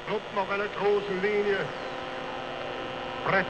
Truppen auf einer großen Linie. Brett.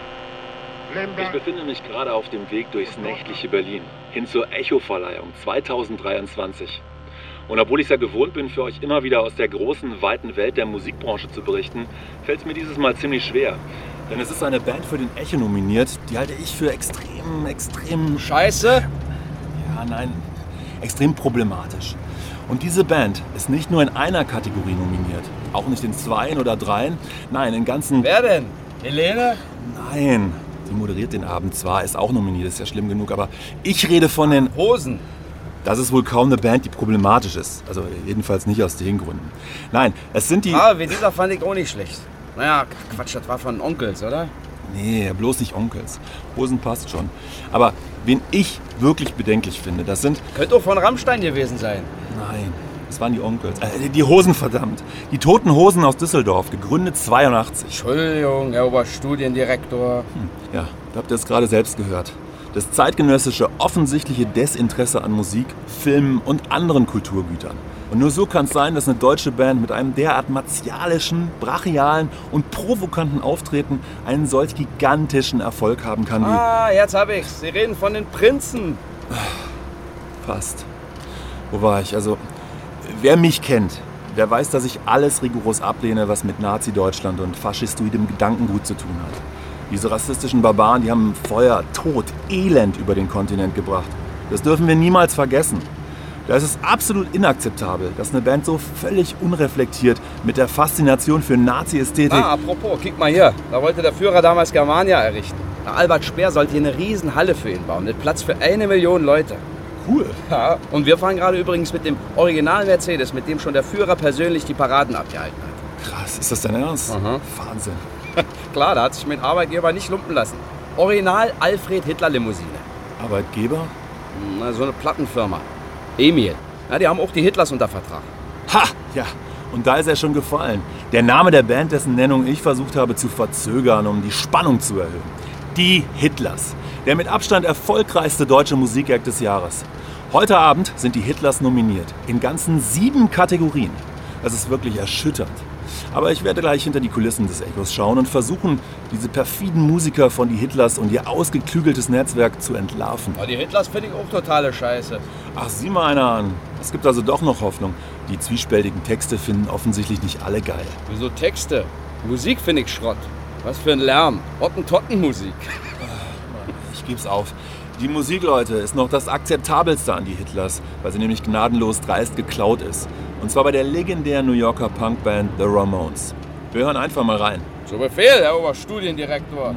Ich befinde mich gerade auf dem Weg durchs nächtliche Berlin, hin zur Echo-Verleihung 2023. Und obwohl ich es ja gewohnt bin, für euch immer wieder aus der großen, weiten Welt der Musikbranche zu berichten, fällt es mir dieses Mal ziemlich schwer. Denn es ist eine Band für den Echo nominiert, die halte ich für extrem... Scheiße? Ja, nein, extrem problematisch. Und diese Band ist nicht nur in einer Kategorie nominiert, auch nicht in 2 oder 3, nein, in ganzen... Wer denn? Helene? Nein, sie moderiert den Abend zwar, ist auch nominiert, ist ja schlimm genug, aber ich rede von den... Hosen. Das ist wohl kaum eine Band, die problematisch ist. Also jedenfalls nicht aus den Gründen. Nein, es sind die... Ah, wie dieser fand ich auch nicht schlecht. Naja, Quatsch, das war von Onkels, oder? Nee, bloß nicht Onkels. Hosen passt schon. Aber wen ich wirklich bedenklich finde, das sind... Könnte auch von Rammstein gewesen sein. Nein, das waren die Onkels. Die Hosen, verdammt. Die Toten Hosen aus Düsseldorf, gegründet 82. Entschuldigung, Herr Oberstudiendirektor. Ja, habt ihr es gerade selbst gehört. Das zeitgenössische, offensichtliche Desinteresse an Musik, Filmen und anderen Kulturgütern. Und nur so kann es sein, dass eine deutsche Band mit einem derart martialischen, brachialen und provokanten Auftreten einen solch gigantischen Erfolg haben kann wie... Ah, jetzt hab ich's. Sie reden von den Prinzen. Fast. Wo war ich? Also, wer mich kennt, der weiß, dass ich alles rigoros ablehne, was mit Nazi-Deutschland und faschistoidem Gedankengut zu tun hat. Diese rassistischen Barbaren, die haben Feuer, Tod, Elend über den Kontinent gebracht. Das dürfen wir niemals vergessen. Da ist es absolut inakzeptabel, dass eine Band so völlig unreflektiert mit der Faszination für Nazi-Ästhetik... Ah, apropos, kick mal hier. Da wollte der Führer damals Germania errichten. Der Albert Speer sollte hier eine riesen Halle für ihn bauen, mit Platz für 1 Million Leute. Cool. Ja, und wir fahren gerade übrigens mit dem Original-Mercedes, mit dem schon der Führer persönlich die Paraden abgehalten hat. Krass, ist das dein Ernst? Aha. Wahnsinn. Klar, da hat sich mein Arbeitgeber nicht lumpen lassen. Original Alfred Hitler Limousine. Arbeitgeber? Na, so eine Plattenfirma. Emil. Ja, die haben auch die Hitlers unter Vertrag. Ha! Ja, und da ist er schon gefallen. Der Name der Band, dessen Nennung ich versucht habe zu verzögern, um die Spannung zu erhöhen. Die Hitlers. Der mit Abstand erfolgreichste deutsche Musikact des Jahres. Heute Abend sind die Hitlers nominiert. In ganzen 7 Kategorien. Das ist wirklich erschütternd. Aber ich werde gleich hinter die Kulissen des Echos schauen und versuchen, diese perfiden Musiker von die Hitlers und ihr ausgeklügeltes Netzwerk zu entlarven. Aber die Hitlers finde ich auch totale Scheiße. Ach, sieh mal einer an. Es gibt also doch noch Hoffnung. Die zwiespältigen Texte finden offensichtlich nicht alle geil. Wieso Texte? Musik finde ich Schrott. Was für ein Lärm. Hottentottenmusik. Ich geb's auf. Die Musik, Leute, ist noch das Akzeptabelste an die Hitlers, weil sie nämlich gnadenlos dreist geklaut ist. Und zwar bei der legendären New Yorker Punkband The Ramones. Wir hören einfach mal rein. Zu Befehl, Herr Oberstudiendirektor.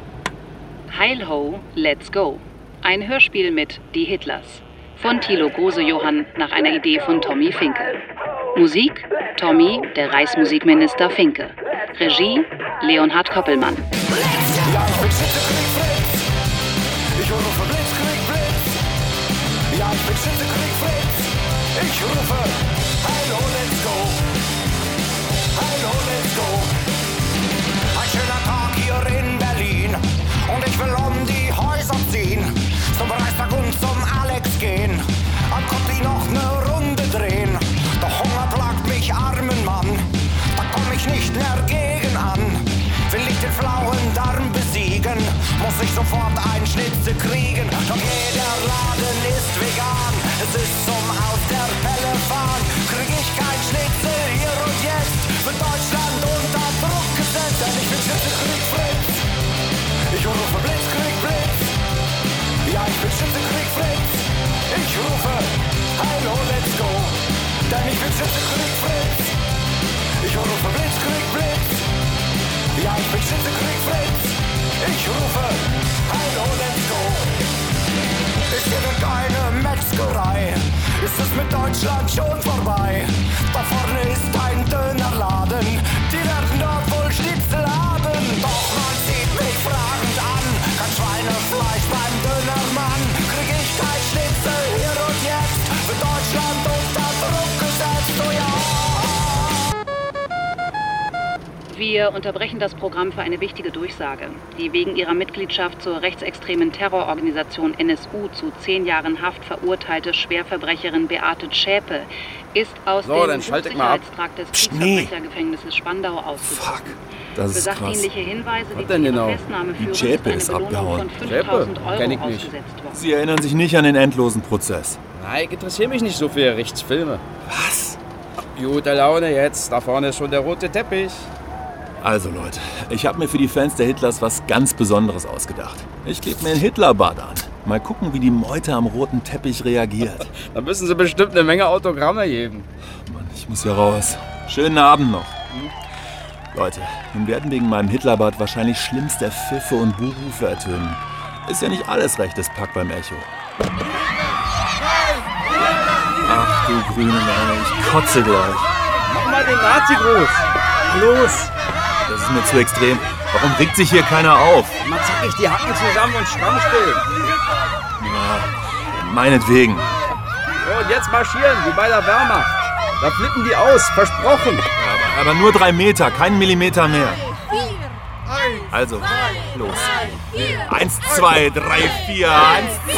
Heil Ho, Let's Go. Ein Hörspiel mit Die Hitlers. Von Thilo Grose-Johann nach einer Idee von Tommy Finke. Musik, Tommy, der Reichsmusikminister Finke. Regie, Leonhard Koppelmann. Ich rufe Blitzkrieg Blitz. Ja, ich bin Schütze-Krieg Fritz. Ich rufe Hallo, let's go. Hallo, let's go. Ein schöner Tag hier in Berlin. Und ich will um die Häuser ziehen. Zum Reichstag und zum Alex gehen. Am Koppi noch ne Runde drehen. Der Hunger plagt mich, armen Mann. Da komm ich nicht mehr gegen an. Will ich den flauen Darm besiegen, muss ich sofort einen Schnitzel kriegen. Doch jeder Laden ist vegan, es ist zum aus der Pelle fahren. Krieg ich kein Schnitzel hier und jetzt, wird Deutschland unter Druck gesetzt. Denn ich bin Schütze-Krieg Fritz, ich rufe Blitzkrieg Blitz. Ja, ich bin Schütze-Krieg Fritz, ich rufe Hallo, let's go. Denn ich bin Schütze-Krieg Fritz, ich rufe Blitzkrieg Blitz. Ja, ich bin Schütze-Krieg Fritz. Ich rufe Hallo, let's go. Ist hier denn keine Metzgerei? Ist es mit Deutschland schon vorbei? Da vorne ist ein Dönerladen. Die werden dort wohl Schnitzel haben. Doch man sieht mich fragend an. Kein Schweinefleisch beim Dönermann. Krieg ich kein Schnitzel hier und jetzt? Wird Deutschland unter Druck gesetzt, oh ja. Wir unterbrechen das Programm für eine wichtige Durchsage. Die wegen ihrer Mitgliedschaft zur rechtsextremen Terrororganisation NSU zu 10 Jahren Haft verurteilte Schwerverbrecherin Beate Zschäpe ist aus dem Sicherheitstrakt des Kriegsverbrechergefängnisses Spandau ausgebrochen. Das Für ist krass. sachdienliche Hinweise, die Was denn zu ihrer genau? Festnahme führen, Die Zschäpe ist ist eine Belohnung abgehauen. von Zschäpe? 5.000 Kenn € ich nicht. ausgesetzt worden. Sie erinnern sich nicht an den endlosen Prozess. Nein, ich interessiere mich nicht so für Gerichtsfilme. Was? Gute Laune jetzt. Da vorne ist schon der rote Teppich. Also Leute, ich habe mir für die Fans der Hitlers was ganz Besonderes ausgedacht. Ich klebe mir ein Hitlerbad an. Mal gucken, wie die Meute am roten Teppich reagiert. Da müssen sie bestimmt eine Menge Autogramme geben. Mann, ich muss hier raus. Schönen Abend noch. Leute, nun werden wegen meinem Hitlerbad wahrscheinlich schlimmste Pfiffe und Buhrufe ertönen. Ist ja nicht alles rechtes Pack beim Echo. Ach du grüne Neune, ich kotze gleich. Mach mal den Nazi-Gruß. Los. Das ist mir zu extrem. Warum regt sich hier keiner auf? Mal zack ich die Hacken zusammen und stramm stehen. Meinetwegen. So, und jetzt marschieren, wie bei der Wehrmacht. Da flippen die aus, versprochen. Aber nur 3 Meter, keinen Millimeter mehr. Also, los. 1, 2, 3, 4. 1, 2,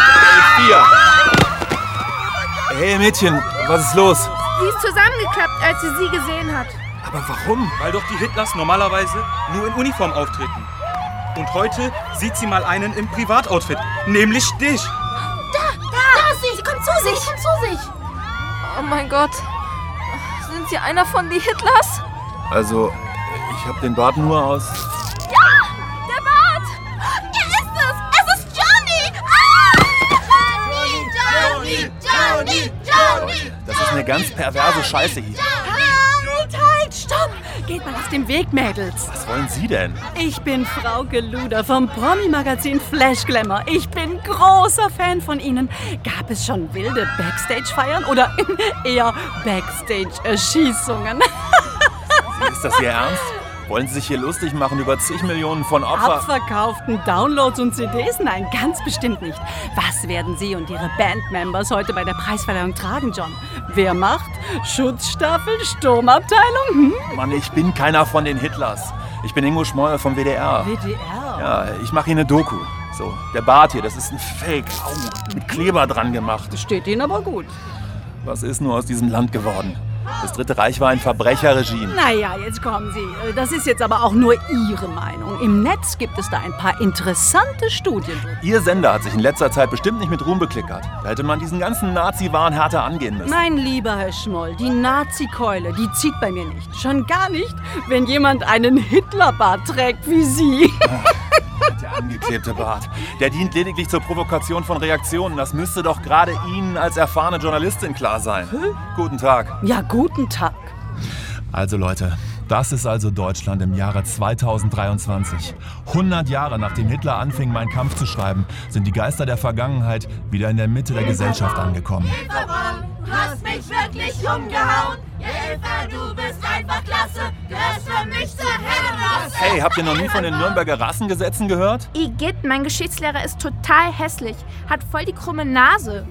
3, 4. Hey Mädchen, was ist los? Sie ist zusammengeklappt, als sie gesehen hat. Aber warum? Weil doch die Hitlers normalerweise nur in Uniform auftreten. Und heute sieht sie mal einen im Privatoutfit, nämlich dich. Da ist sie! Sie kommt zu sich! Zu sich! Oh mein Gott. Sind Sie einer von die Hitlers? Also, ich hab den Bart nur aus... Der Bart! Er ist es! Es ist Johnny! Johnny! Das ist eine ganz perverse Scheiße hier. Halt, stopp! Geht mal auf den Weg, Mädels. Was wollen Sie denn? Ich bin Frauke Luder vom Promi-Magazin Flash Glamour. Ich bin großer Fan von Ihnen. Gab es schon wilde Backstage-Feiern oder eher Backstage-Erschießungen? Ist das Ihr Ernst? Wollen Sie sich hier lustig machen über zig Millionen von Opfern? Abverkauften Downloads und CDs? Nein, ganz bestimmt nicht. Was werden Sie und Ihre Bandmembers heute bei der Preisverleihung tragen, John? Wehrmacht? Schutzstaffel? Sturmabteilung? Mann, ich bin keiner von den Hitlers. Ich bin Ingo Schmoll vom WDR. WDR? Ja, ich mache hier eine Doku. So, der Bart hier, das ist ein Fake. Au, mit Kleber dran gemacht. Steht Ihnen aber gut. Was ist nur aus diesem Land geworden? Das Dritte Reich war ein Verbrecherregime. Naja, jetzt kommen Sie. Das ist jetzt aber auch nur Ihre Meinung. Im Netz gibt es da ein paar interessante Studien. Ihr Sender hat sich in letzter Zeit bestimmt nicht mit Ruhm bekleckert. Da hätte man diesen ganzen Nazi-Wahn härter angehen müssen. Mein lieber Herr Schmoll, die Nazi-Keule, die zieht bei mir nicht. Schon gar nicht, wenn jemand einen Hitlerbart trägt wie Sie. Der angeklebte Bart. Der dient lediglich zur Provokation von Reaktionen. Das müsste doch gerade Ihnen als erfahrene Journalistin klar sein. Guten Tag. Ja, guten Tag. Also Leute, das ist also Deutschland im Jahre 2023. 100 Jahre nachdem Hitler anfing, Mein Kampf zu schreiben, sind die Geister der Vergangenheit wieder in der Mitte der Gesellschaft angekommen. Du hast mich wirklich umgehauen. Hilfe, du bist einfach klasse. Gehörst für mich zur Herrenrasse. Hey, habt ihr noch nie von den Nürnberger Rassengesetzen gehört? Igitt, mein Geschichtslehrer ist total hässlich. Hat voll die krumme Nase.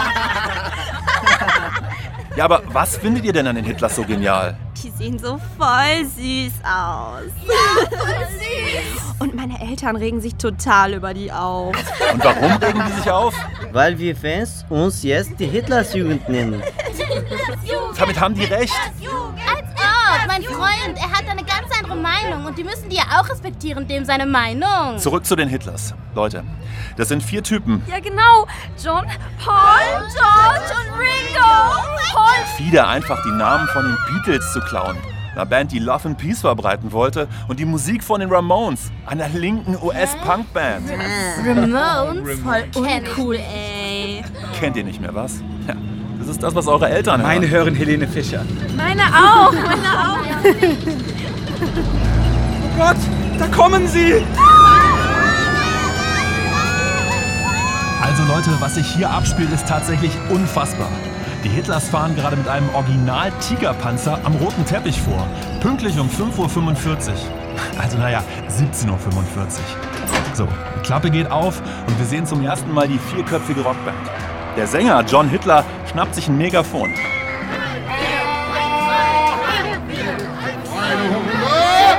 Ja, aber was findet ihr denn an den Hitlers so genial? Die sehen so voll süß aus. Ja, voll süß. Und meine Eltern regen sich total über die auf. Und warum regen die sich auf? Weil wir Fans uns jetzt die Hitlersjugend nennen. Damit haben die recht. Mein Freund, er hat eine ganz andere Meinung und die müssen die ja auch respektieren, dem seine Meinung. Zurück zu den Hitlers. Leute, das sind 4 Typen. Ja, genau. John, Paul, George und Ringo. Wieder einfach die Namen von den Beatles zu klauen. Einer Band, die Love and Peace verbreiten wollte und die Musik von den Ramones, einer linken US-Punk-Band. Ramones? Voll uncool, ey. Kennt ihr nicht mehr, was? Ja, das ist das, was eure Eltern hören. Meine hören Helene Fischer. Meine auch. Oh Gott, da kommen sie! Also Leute, was sich hier abspielt, ist tatsächlich unfassbar. Die Hitlers fahren gerade mit einem Original-Tigerpanzer am roten Teppich vor. Pünktlich um 5:45 Uhr. Also naja, 17:45 Uhr. So, die Klappe geht auf und wir sehen zum ersten Mal die 4-köpfige Rockband. Der Sänger John Hitler schnappt sich ein Megafon.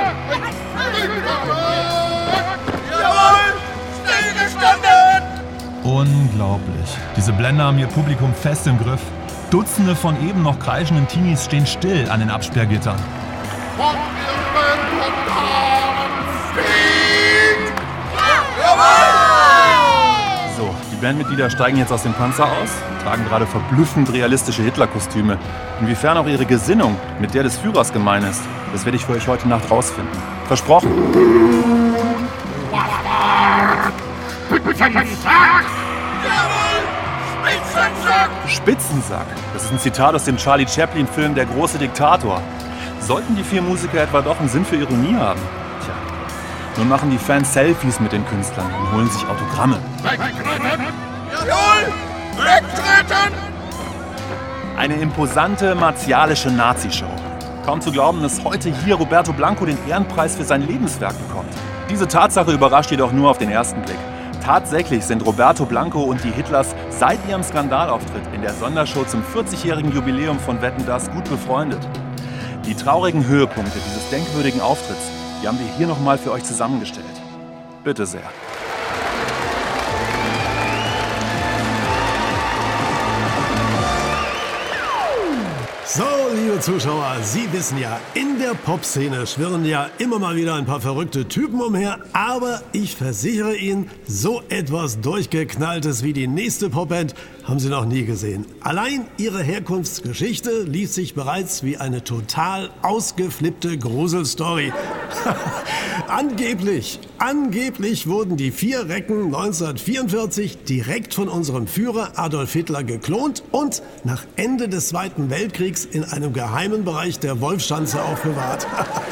Unglaublich. Diese Blender haben ihr Publikum fest im Griff. Dutzende von eben noch kreischenden Teenies stehen still an den Absperrgittern. So, die Bandmitglieder steigen jetzt aus dem Panzer aus, tragen gerade verblüffend realistische Hitler-Kostüme. Inwiefern auch ihre Gesinnung mit der des Führers gemein ist, das werde ich für euch heute Nacht rausfinden. Versprochen. Spitzensack. Das ist ein Zitat aus dem Charlie Chaplin-Film Der große Diktator. Sollten die 4 Musiker etwa doch einen Sinn für Ironie haben? Tja, nun machen die Fans Selfies mit den Künstlern und holen sich Autogramme. Wegtreten! Jawohl! Wegtreten! Eine imposante, martialische Nazi-Show. Kaum zu glauben, dass heute hier Roberto Blanco den Ehrenpreis für sein Lebenswerk bekommt. Diese Tatsache überrascht jedoch nur auf den ersten Blick. Tatsächlich sind Roberto Blanco und die Hitlers seit ihrem Skandalauftritt in der Sondershow zum 40-jährigen Jubiläum von Wetten, dass gut befreundet. Die traurigen Höhepunkte dieses denkwürdigen Auftritts, die haben wir hier nochmal für euch zusammengestellt. Bitte sehr. So, liebe Zuschauer, Sie wissen ja, in der Popszene schwirren ja immer mal wieder ein paar verrückte Typen umher, aber ich versichere Ihnen, so etwas Durchgeknalltes wie die nächste Popband haben Sie noch nie gesehen. Allein ihre Herkunftsgeschichte liest sich bereits wie eine total ausgeflippte Gruselstory. Angeblich wurden die 4 Recken 1944 direkt von unserem Führer Adolf Hitler geklont und nach Ende des Zweiten Weltkriegs in einem geheimen Bereich der Wolfschanze aufbewahrt.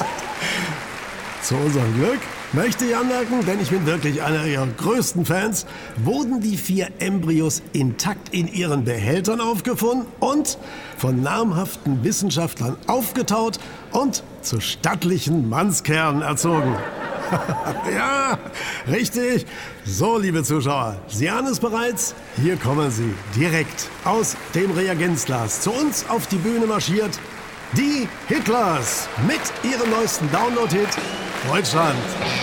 Zu unserem Glück, möchte ich anmerken, denn ich bin wirklich einer ihrer größten Fans, wurden die 4 Embryos intakt in ihren Behältern aufgefunden und von namhaften Wissenschaftlern aufgetaut und zu stattlichen Mannskerlen erzogen. Ja, richtig. So, liebe Zuschauer, Sie ahnen es bereits. Hier kommen sie direkt aus dem Reagenzglas zu uns auf die Bühne marschiert. Die Hitlers mit ihrem neuesten Download-Hit Deutschland.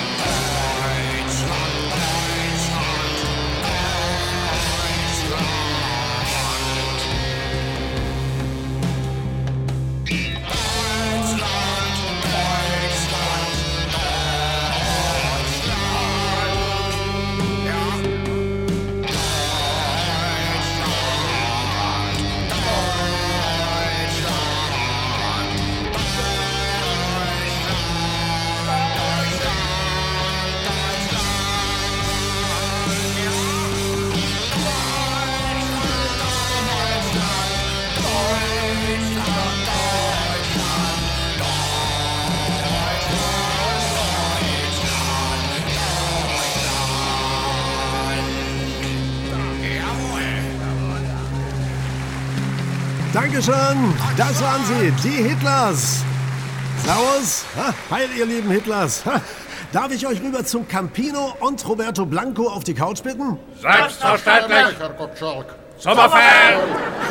Dankeschön, das waren sie, die Hitlers. Servus, heil ihr lieben Hitlers. Darf ich euch rüber zum Campino und Roberto Blanco auf die Couch bitten? Selbstverständlich, Herr Gottschalk. Zum Befehl!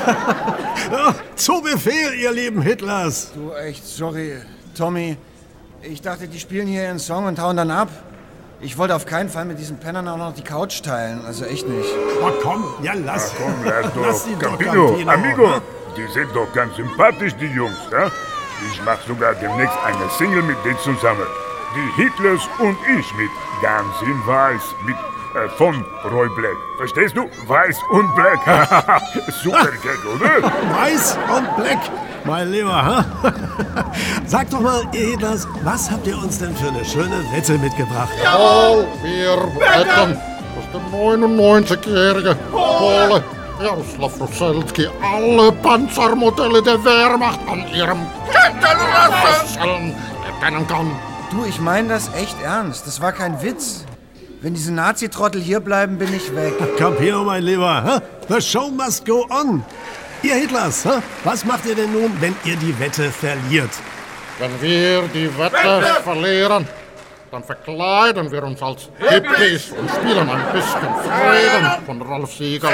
Zu Befehl, ihr lieben Hitlers. Du, echt, sorry, Tommy. Ich dachte, die spielen hier ihren Song und hauen dann ab. Ich wollte auf keinen Fall mit diesen Pennern auch noch die Couch teilen. Also echt nicht. Oh, komm, ja, lass. Ja, komm, lass doch. Lass sie doch, Campino, Amigo. Ja? Die sind doch ganz sympathisch, die Jungs, ja? Ich mach sogar demnächst eine Single mit denen zusammen. Die Hitlers und ich mit Ganz in Weiß, mit von Roy Black. Verstehst du? Weiß und Black. Super Gag, oder? Weiß und Black, mein Lieber. Ha? Sag doch mal, ihr Hitlers, was habt ihr uns denn für eine schöne Wette mitgebracht? Jawohl, wir wetten, dass der 99-jährige Pole Jaroslav Roselski alle Panzermodelle der Wehrmacht an ihrem Kettenrasseln erkennen kann. Du, ich meine das echt ernst. Das war kein Witz. Wenn diese Nazi-Trottel hier bleiben, bin ich weg. Campino, mein Lieber. The show must go on. Ihr Hitlers, was macht ihr denn nun, wenn ihr die Wette verliert? Wenn wir die Wette verlieren, dann verkleiden wir uns als Hippies und spielen ein bisschen Frieden von Rolf Siegel.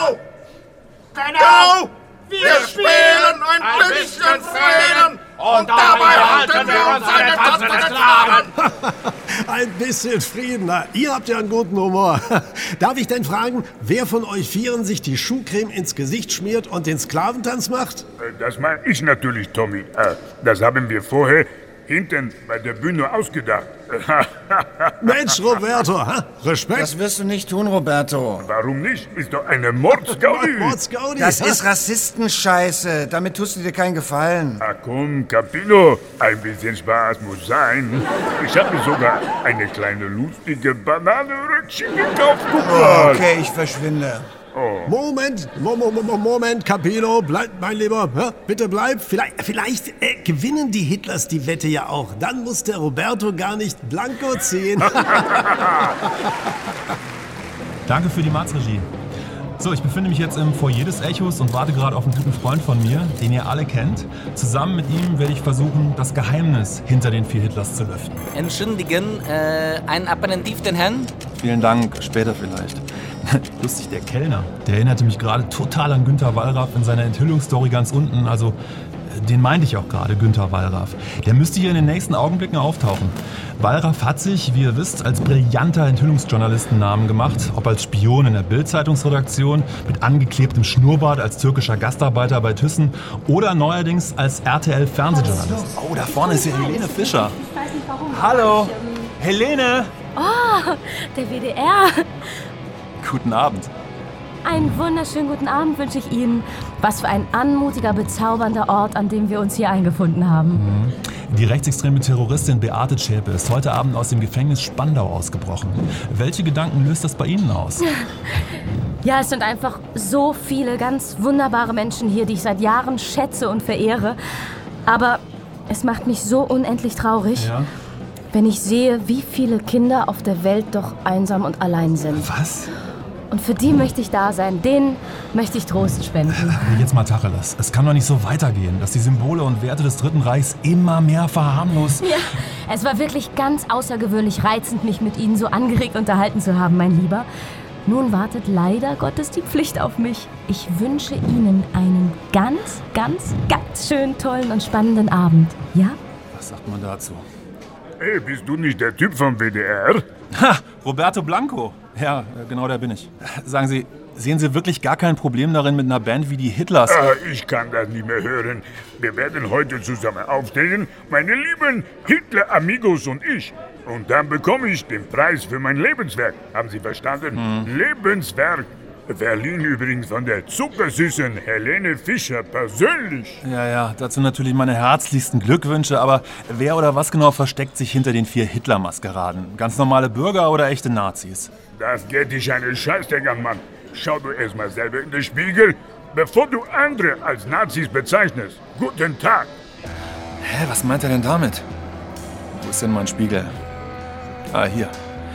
Genau! Wir spielen ein bisschen Frieden und dabei halten wir uns an den Tanzen des Sklaven. ein bisschen Frieden. Na, ihr habt ja einen guten Humor. Darf ich denn fragen, wer von euch Vieren sich die Schuhcreme ins Gesicht schmiert und den Sklaventanz macht? Das meine ich natürlich, Tommy. Das haben wir vorher hinten bei der Bühne ausgedacht. Mensch, Roberto, Respekt. Das wirst du nicht tun, Roberto. Warum nicht? Ist doch eine Mordsgaudi. Mordsgaudi. Das ist Rassistenscheiße. Damit tust du dir keinen Gefallen. Ah komm, Capino, ein bisschen Spaß muss sein. Ich habe mir sogar eine kleine lustige Bananenröckchen gekauft. Guck mal. Okay, ich verschwinde. Oh. Moment, Capino, bleib, mein Lieber, bitte bleib. Vielleicht gewinnen die Hitlers die Wette ja auch. Dann muss der Roberto gar nicht blanko ziehen. Danke für die Marzregie. So, ich befinde mich jetzt im Foyer des Echos und warte gerade auf einen guten Freund von mir, den ihr alle kennt. Zusammen mit ihm werde ich versuchen, das Geheimnis hinter den 4 Hitlers zu lüften. Entschuldigen, ein Aperitif den Herrn? Vielen Dank, später vielleicht. Lustig, der Kellner, der erinnerte mich gerade total an Günter Wallraff in seiner Enthüllungsstory ganz unten. Also, den meinte ich auch gerade, Günter Wallraff. Der müsste hier in den nächsten Augenblicken auftauchen. Wallraff hat sich, wie ihr wisst, als brillanter Enthüllungsjournalistennamen gemacht. Ob als Spion in der Bild-Zeitungsredaktion, mit angeklebtem Schnurrbart als türkischer Gastarbeiter bei Thyssen oder neuerdings als RTL-Fernsehjournalist. Oh, da vorne ist ja Helene Fischer. Ich weiß nicht warum. Hallo, Helene! Oh, der WDR. Guten Abend. Einen wunderschönen guten Abend wünsche ich Ihnen. Was für ein anmutiger, bezaubernder Ort, an dem wir uns hier eingefunden haben. Die rechtsextreme Terroristin Beate Zschäpe ist heute Abend aus dem Gefängnis Spandau ausgebrochen. Welche Gedanken löst das bei Ihnen aus? Ja, es sind einfach so viele ganz wunderbare Menschen hier, die ich seit Jahren schätze und verehre. Aber es macht mich so unendlich traurig, wenn ich sehe, wie viele Kinder auf der Welt doch einsam und allein sind. Was? Und für die möchte ich da sein. Denen möchte ich Trost spenden. Jetzt mal Tacheles. Es kann doch nicht so weitergehen, dass die Symbole und Werte des Dritten Reichs immer mehr verharmlost. Ja, es war wirklich ganz außergewöhnlich reizend, mich mit Ihnen so angeregt unterhalten zu haben, mein Lieber. Nun wartet leider Gottes die Pflicht auf mich. Ich wünsche Ihnen einen ganz, ganz, ganz schön tollen und spannenden Abend. Ja? Was sagt man dazu? Hey, bist du nicht der Typ vom WDR? Ha, Roberto Blanco. Ja, genau, der bin ich. Sagen Sie, sehen Sie wirklich gar kein Problem darin mit einer Band wie die Hitlers? Ich kann das nicht mehr hören. Wir werden heute zusammen auftreten, meine lieben Hitler-Amigos und ich. Und dann bekomme ich den Preis für mein Lebenswerk. Haben Sie verstanden? Lebenswerk. Verliehen übrigens von der zuckersüßen Helene Fischer persönlich. Ja, dazu natürlich meine herzlichsten Glückwünsche, aber wer oder was genau versteckt sich hinter den 4 Hitler-Maskeraden? Ganz normale Bürger oder echte Nazis? Das geht dich einen Scheißdreck an, Mann. Schau du erst mal selber in den Spiegel, bevor du andere als Nazis bezeichnest. Guten Tag. Hä, was meint er denn damit? Wo ist denn mein Spiegel? Ah, hier.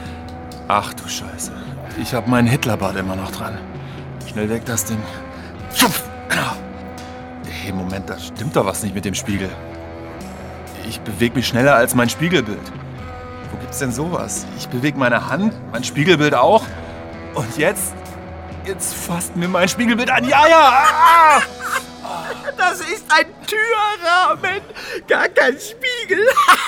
Ach du Scheiße. Ich hab meinen Hitlerbart immer noch dran. Schnell weg das Ding. Hey, Moment, da stimmt doch was nicht mit dem Spiegel. Ich bewege mich schneller als mein Spiegelbild. Wo gibt's denn sowas? Ich bewege meine Hand, mein Spiegelbild auch. Und jetzt fasst mir mein Spiegelbild an. Ja! Das ist ein Türrahmen, gar kein Spiegel.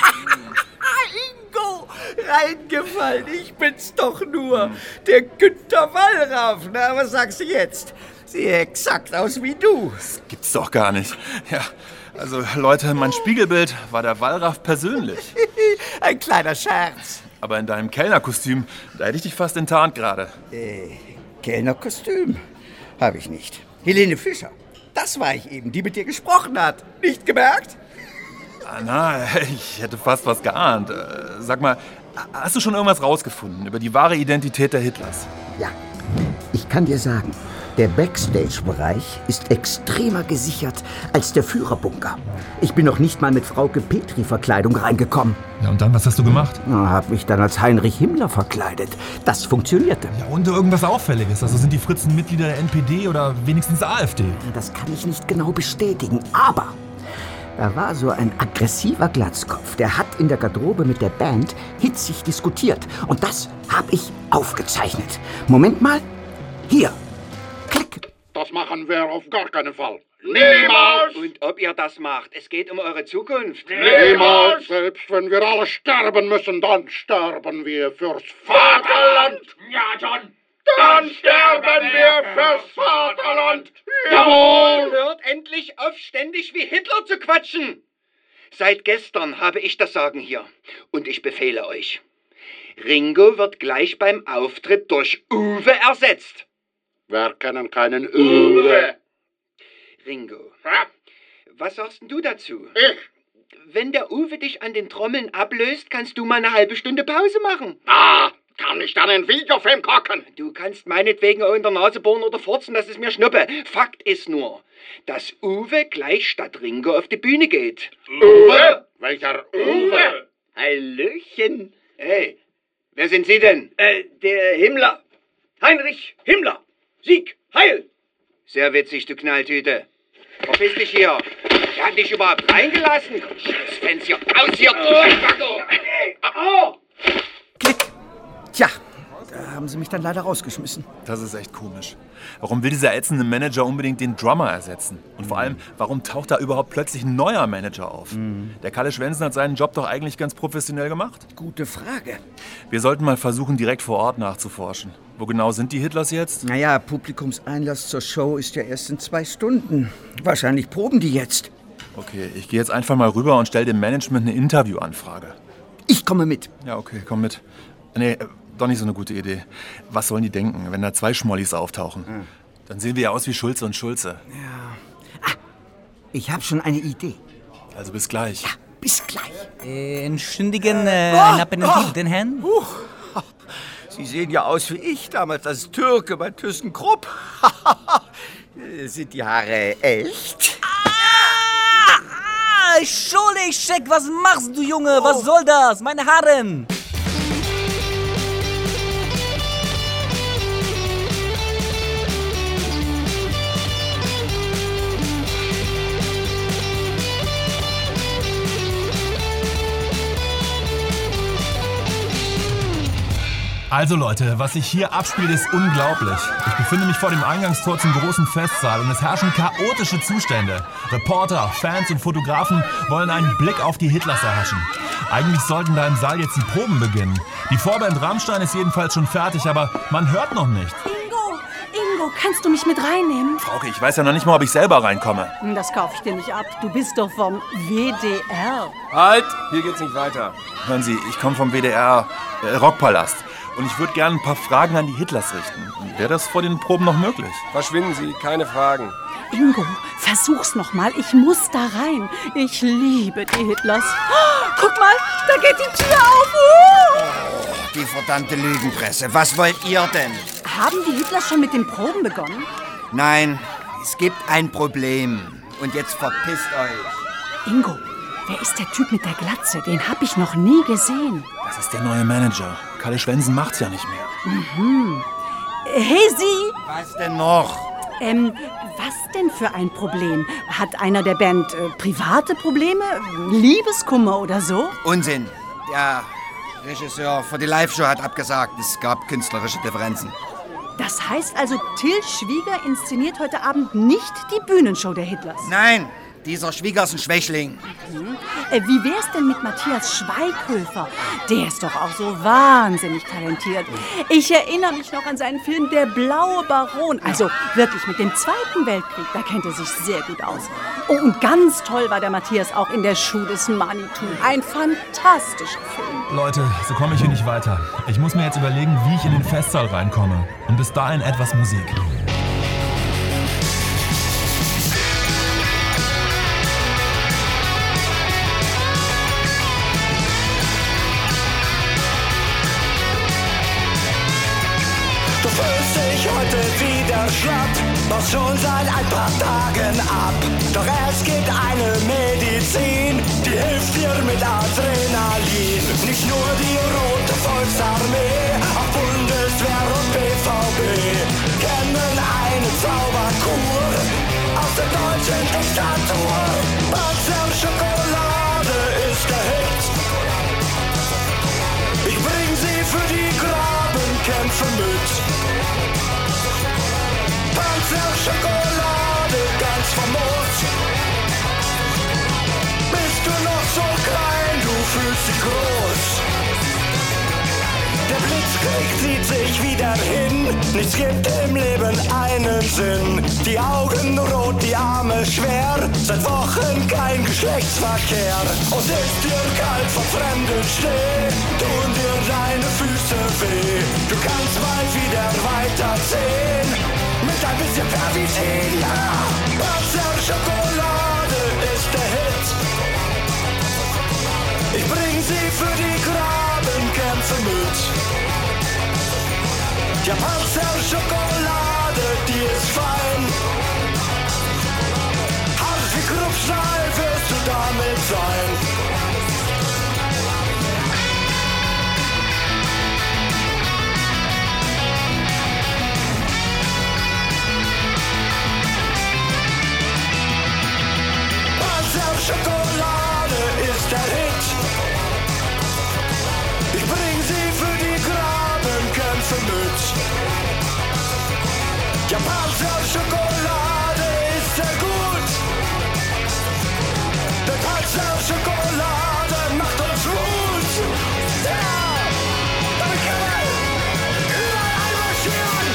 Ingo, reingefallen, ich bin's doch nur. Der Günter Wallraff. Na, was sagst du jetzt? Sieht exakt aus wie du. Das gibt's doch gar nicht. Ja, also Leute, mein Spiegelbild war der Wallraff persönlich. Ein kleiner Scherz. Aber in deinem Kellnerkostüm, da hätte ich dich fast enttarnt gerade. Kellnerkostüm? Habe ich nicht. Helene Fischer, das war ich eben, die mit dir gesprochen hat. Nicht gemerkt? Na, ich hätte fast was geahnt. Sag mal, hast du schon irgendwas rausgefunden über die wahre Identität der Hitlers? Ja, ich kann dir sagen, der Backstage-Bereich ist extremer gesichert als der Führerbunker. Ich bin noch nicht mal mit Frauke Petri-Verkleidung reingekommen. Ja, und dann, was hast du gemacht? Hab mich dann als Heinrich Himmler verkleidet. Das funktionierte. Ja, und irgendwas Auffälliges? Also sind die Fritzen Mitglieder der NPD oder wenigstens der AfD? Das kann ich nicht genau bestätigen, aber da war so ein aggressiver Glatzkopf. Der hat in der Garderobe mit der Band hitzig diskutiert. Und das habe ich aufgezeichnet. Moment mal. Hier. Klick. Das Das machen wir auf gar keinen Fall. Niemals! Und ob ihr das macht, es geht um eure Zukunft. Niemals! Selbst wenn wir alle sterben müssen, dann sterben wir fürs Vaterland! Ja, John! Dann sterben wir fürs Vaterland! Jawohl! Hört endlich auf, ständig wie Hitler zu quatschen! Seit gestern habe ich das Sagen hier. Und ich befehle euch. Ringo wird gleich beim Auftritt durch Uwe ersetzt. Wir kennen keinen Uwe. Ringo, was sagst denn du dazu? Ich? Wenn der Uwe dich an den Trommeln ablöst, kannst du mal eine halbe Stunde Pause machen. Kann ich dann einen Videofilm gucken? Du kannst meinetwegen auch in der Nase bohren oder furzen, das ist mir Schnuppe. Fakt ist nur, dass Uwe gleich statt Ringo auf die Bühne geht. Uwe? Welcher Uwe? Hallöchen. Hey, wer sind Sie denn? Der Himmler. Heinrich Himmler. Sieg, Heil. Sehr witzig, du Knalltüte. Verpiss dich hier. Wer hat dich überhaupt reingelassen? Scheiß Fenster, raus hier, du Scheißbacko. Tja, da haben sie mich dann leider rausgeschmissen. Das ist echt komisch. Warum will dieser ätzende Manager unbedingt den Drummer ersetzen? Und vor allem, warum taucht da überhaupt plötzlich ein neuer Manager auf? Der Kalle Schwensen hat seinen Job doch eigentlich ganz professionell gemacht. Gute Frage. Wir sollten mal versuchen, direkt vor Ort nachzuforschen. Wo genau sind die Hitlers jetzt? Naja, Publikumseinlass zur Show ist ja erst in 2 Stunden. Wahrscheinlich proben die jetzt. Okay, ich gehe jetzt einfach mal rüber und stelle dem Management eine Interviewanfrage. Ich komme mit. Ja, okay, komm mit. Nee, doch nicht so eine gute Idee. Was sollen die denken, wenn da 2 Schmollis auftauchen? Dann sehen wir ja aus wie Schulze und Schulze. Ja. Ich habe schon eine Idee. Also bis gleich. Ja, bis gleich. Entschuldigen, ein Aperitif, den Herrn? Sie sehen ja aus wie ich damals als Türke bei ThyssenKrupp. Sind die Haare echt? Entschuldigung, Scheck, was machst du, Junge? Was soll das? Meine Haare! Also Leute, was sich hier abspielt, ist unglaublich. Ich befinde mich vor dem Eingangstor zum großen Festsaal und es herrschen chaotische Zustände. Reporter, Fans und Fotografen wollen einen Blick auf die Hitlers erhaschen. Eigentlich sollten da im Saal jetzt die Proben beginnen. Die Vorband Rammstein ist jedenfalls schon fertig, aber man hört noch nichts. Ingo, kannst du mich mit reinnehmen? Frauke, ich weiß ja noch nicht mal, ob ich selber reinkomme. Das kaufe ich dir nicht ab. Du bist doch vom WDR. Halt, hier geht's nicht weiter. Hören Sie, ich komme vom WDR Rockpalast. Und ich würde gerne ein paar Fragen an die Hitlers richten. Wäre das vor den Proben noch möglich? Verschwinden Sie, keine Fragen. Ingo, versuch's noch mal. Ich muss da rein. Ich liebe die Hitlers. Oh, guck mal, da geht die Tür auf. Die verdammte Lügenpresse. Was wollt ihr denn? Haben die Hitlers schon mit den Proben begonnen? Nein, es gibt ein Problem. Und jetzt verpisst euch. Ingo, wer ist der Typ mit der Glatze? Den hab ich noch nie gesehen. Das ist der neue Manager. Kalle Schwensen macht's ja nicht mehr. Mhm. Hey, Sie! Was denn noch? Was denn für ein Problem? Hat einer der Band private Probleme? Liebeskummer oder so? Unsinn. Der Regisseur für die Live-Show hat abgesagt. Es gab künstlerische Differenzen. Das heißt also, Till Schwieger inszeniert heute Abend nicht die Bühnenshow der Hitlers? Nein, dieser Schwieger ist ein Schwächling. Wie wär's denn mit Matthias Schweighöfer? Der ist doch auch so wahnsinnig talentiert. Ich erinnere mich noch an seinen Film Der blaue Baron. Also wirklich mit dem Zweiten Weltkrieg, da kennt er sich sehr gut aus. Oh, und ganz toll war der Matthias auch in Der Schuh des Manitou. Ein fantastischer Film. Leute, so komme ich hier nicht weiter. Ich muss mir jetzt überlegen, wie ich in den Festsaal reinkomme. Und bis dahin etwas Musik. Heute wieder schlapp, doch schon seit ein paar Tagen ab. Doch es gibt eine Medizin, die hilft dir mit Adrenalin. Nicht nur die Rote Volksarmee, auch Bundeswehr und BVB kennen eine Zauberkur aus der deutschen Diktatur. Panzer Schokolade ist der Hit. Ich bring sie für die Grabenkämpfe mit. Panzer Schokolade, ganz famos. Bist du noch so klein, du fühlst dich groß. Der Blitzkrieg zieht sich wieder hin, nichts gibt im Leben einen Sinn. Die Augen rot, die Arme schwer, seit Wochen kein Geschlechtsverkehr. Und ist dir kalt vom fremden Schnee, tun dir deine Füße weh. Du kannst bald wieder weiterziehen, mit ein bisschen Pervitin, ja. Panzer Schokolade ist der Hit. Ich bring sie für die Grabenkämpfe mit. Ja, Panzer Schokolade, die ist fein. Hart wie Kruppstahl wirst du damit sein. Schokolade ist der Hit. Ich bring sie für die Grabenkämpfe mit. Ja, Panzer Schokolade ist sehr gut. Der Panzer Schokolade macht uns Mut. Ja, damit kann man überall marschieren.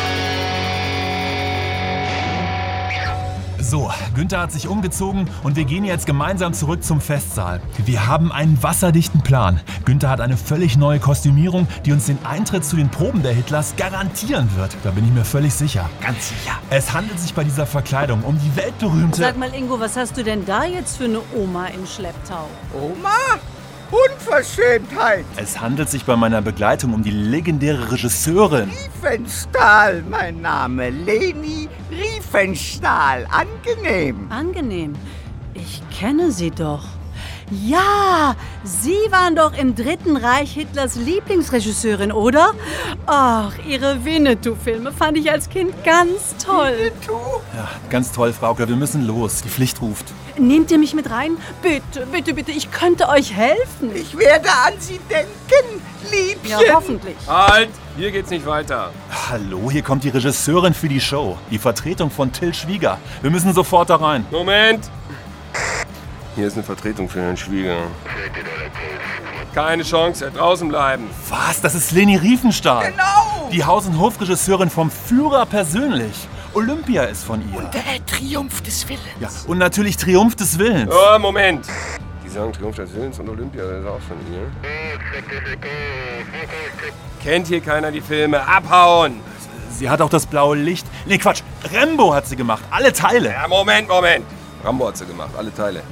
So, Günther hat sich umgezogen und wir gehen jetzt gemeinsam zurück zum Festsaal. Wir haben einen wasserdichten Plan. Günther hat eine völlig neue Kostümierung, die uns den Eintritt zu den Proben der Hitlers garantieren wird. Da bin ich mir völlig sicher. Ganz sicher. Es handelt sich bei dieser Verkleidung um die weltberühmte... Sag mal, Ingo, was hast du denn da jetzt für eine Oma im Schlepptau? Oma? Unverschämtheit! Es handelt sich bei meiner Begleitung um die legendäre Regisseurin. Riefenstahl, mein Name. Leni Riefenstahl. Angenehm. Angenehm? Ich kenne sie doch. Ja, Sie waren doch im Dritten Reich Hitlers Lieblingsregisseurin, oder? Ach, Ihre Winnetou-Filme fand ich als Kind ganz toll. Winnetou? Ja, ganz toll, Frauke. Wir müssen los. Die Pflicht ruft. Nehmt ihr mich mit rein? Bitte, bitte, bitte. Ich könnte euch helfen. Ich werde an Sie denken, Liebchen. Ja, hoffentlich. Halt! Hier geht's nicht weiter. Hallo, hier kommt die Regisseurin für die Show. Die Vertretung von Till Schwieger. Wir müssen sofort da rein. Moment! Hier ist eine Vertretung für Herrn Schwieger. Keine Chance, er draußen bleiben. Was? Das ist Leni Riefenstahl. Genau! Die Haus- und Hofregisseurin vom Führer persönlich. Olympia ist von ihr. Und der Triumph des Willens. Ja, und natürlich Triumph des Willens. Oh, Moment! Die sagen Triumph des Willens und Olympia, das ist auch von ihr. Kennt hier keiner die Filme? Abhauen! Sie hat auch das blaue Licht. Nee, Quatsch. Rambo hat sie gemacht. Alle Teile. Ja, Moment! Rambo hat sie gemacht, alle Teile.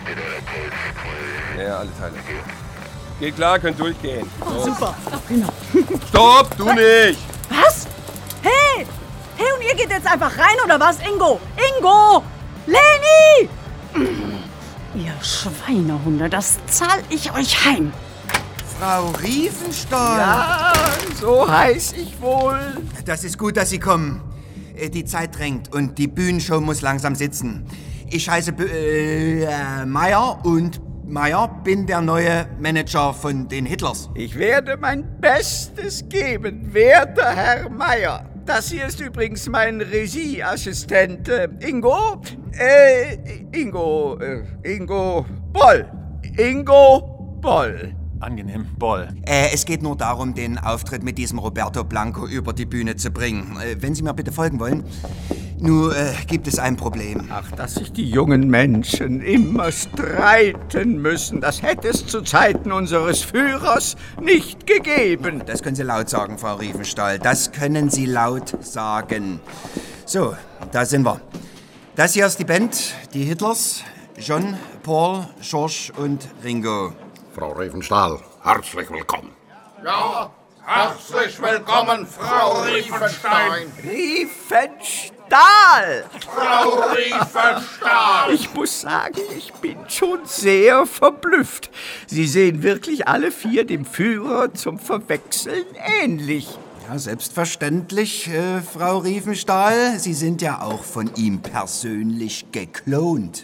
Ja, alle Teile. Geht klar, könnt durchgehen. Oh, super. Genau. Stopp, du nicht! Was? Hey! Hey, und ihr geht jetzt einfach rein, oder was, Ingo? Ingo! Leni! Ihr Schweinehunde, das zahl ich euch heim. Frau Riefenstahl. Ja, so heiß ich wohl. Das ist gut, dass Sie kommen. Die Zeit drängt und die Bühnenshow muss langsam sitzen. Ich heiße Meyer und Meyer bin der neue Manager von den Hitlers. Ich werde mein Bestes geben, werter Herr Meyer. Das hier ist übrigens mein Regieassistent Ingo. Ingo Boll. Ingo Boll. Angenehm, Boll. Es geht nur darum, den Auftritt mit diesem Roberto Blanco über die Bühne zu bringen. Wenn Sie mir bitte folgen wollen. Nur gibt es ein Problem. Ach, dass sich die jungen Menschen immer streiten müssen, das hätte es zu Zeiten unseres Führers nicht gegeben. Das können Sie laut sagen, Frau Riefenstahl. Das können Sie laut sagen. So, da sind wir. Das hier ist die Band, die Hitlers. John, Paul, George und Ringo. Frau Riefenstahl, herzlich willkommen. Ja, herzlich willkommen, Frau Riefenstein. Riefenstahl! Frau Riefenstahl! Ich muss sagen, ich bin schon sehr verblüfft. Sie sehen wirklich alle vier dem Führer zum Verwechseln ähnlich. Ja, selbstverständlich, Frau Riefenstahl. Sie sind ja auch von ihm persönlich geklont. Ach,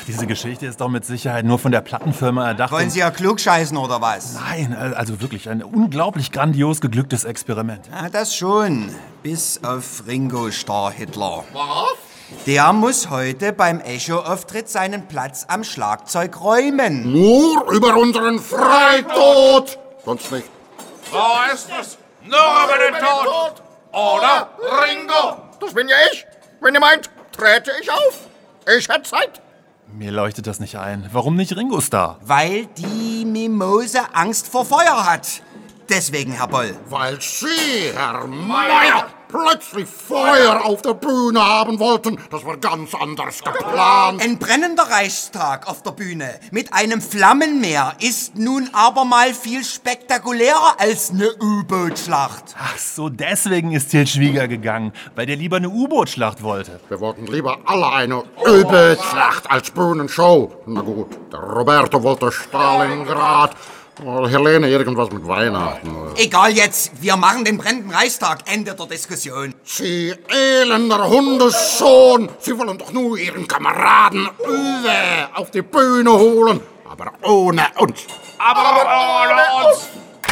Diese Geschichte ist doch mit Sicherheit nur von der Plattenfirma erdacht. Wollen Sie ja klugscheißen oder was? Nein, also wirklich ein unglaublich grandios geglücktes Experiment. Ja, das schon. Bis auf Ringo Starr Hitler. Was? Der muss heute beim Echo-Auftritt seinen Platz am Schlagzeug räumen. Nur über unseren Freitod! Sonst nicht. So ist es. Nur über den Tod. Oder Ringo. Das bin ja ich. Wenn ihr meint, trete ich auf. Ich hätte Zeit. Mir leuchtet das nicht ein. Warum nicht Ringo Starr? Weil die Mimose Angst vor Feuer hat. Deswegen, Herr Boll. Weil Sie, Herr Meier, plötzlich Feuer auf der Bühne haben wollten. Das war ganz anders geplant. Ein brennender Reichstag auf der Bühne mit einem Flammenmeer ist nun aber mal viel spektakulärer als eine U-Boot-Schlacht. Ach so, deswegen ist Til Schwieger gegangen, weil der lieber eine U-Boot-Schlacht wollte. Wir wollten lieber alle eine U-Boot-Schlacht als Bühnenshow. Na gut, der Roberto wollte Stalingrad. Helene irgendwas mit Weihnachten. Egal jetzt, wir machen den brennenden Reichstag. Ende der Diskussion. Sie elender Hundessohn. Sie wollen doch nur Ihren Kameraden Uwe auf die Bühne holen. Aber ohne uns. Aber ohne uns.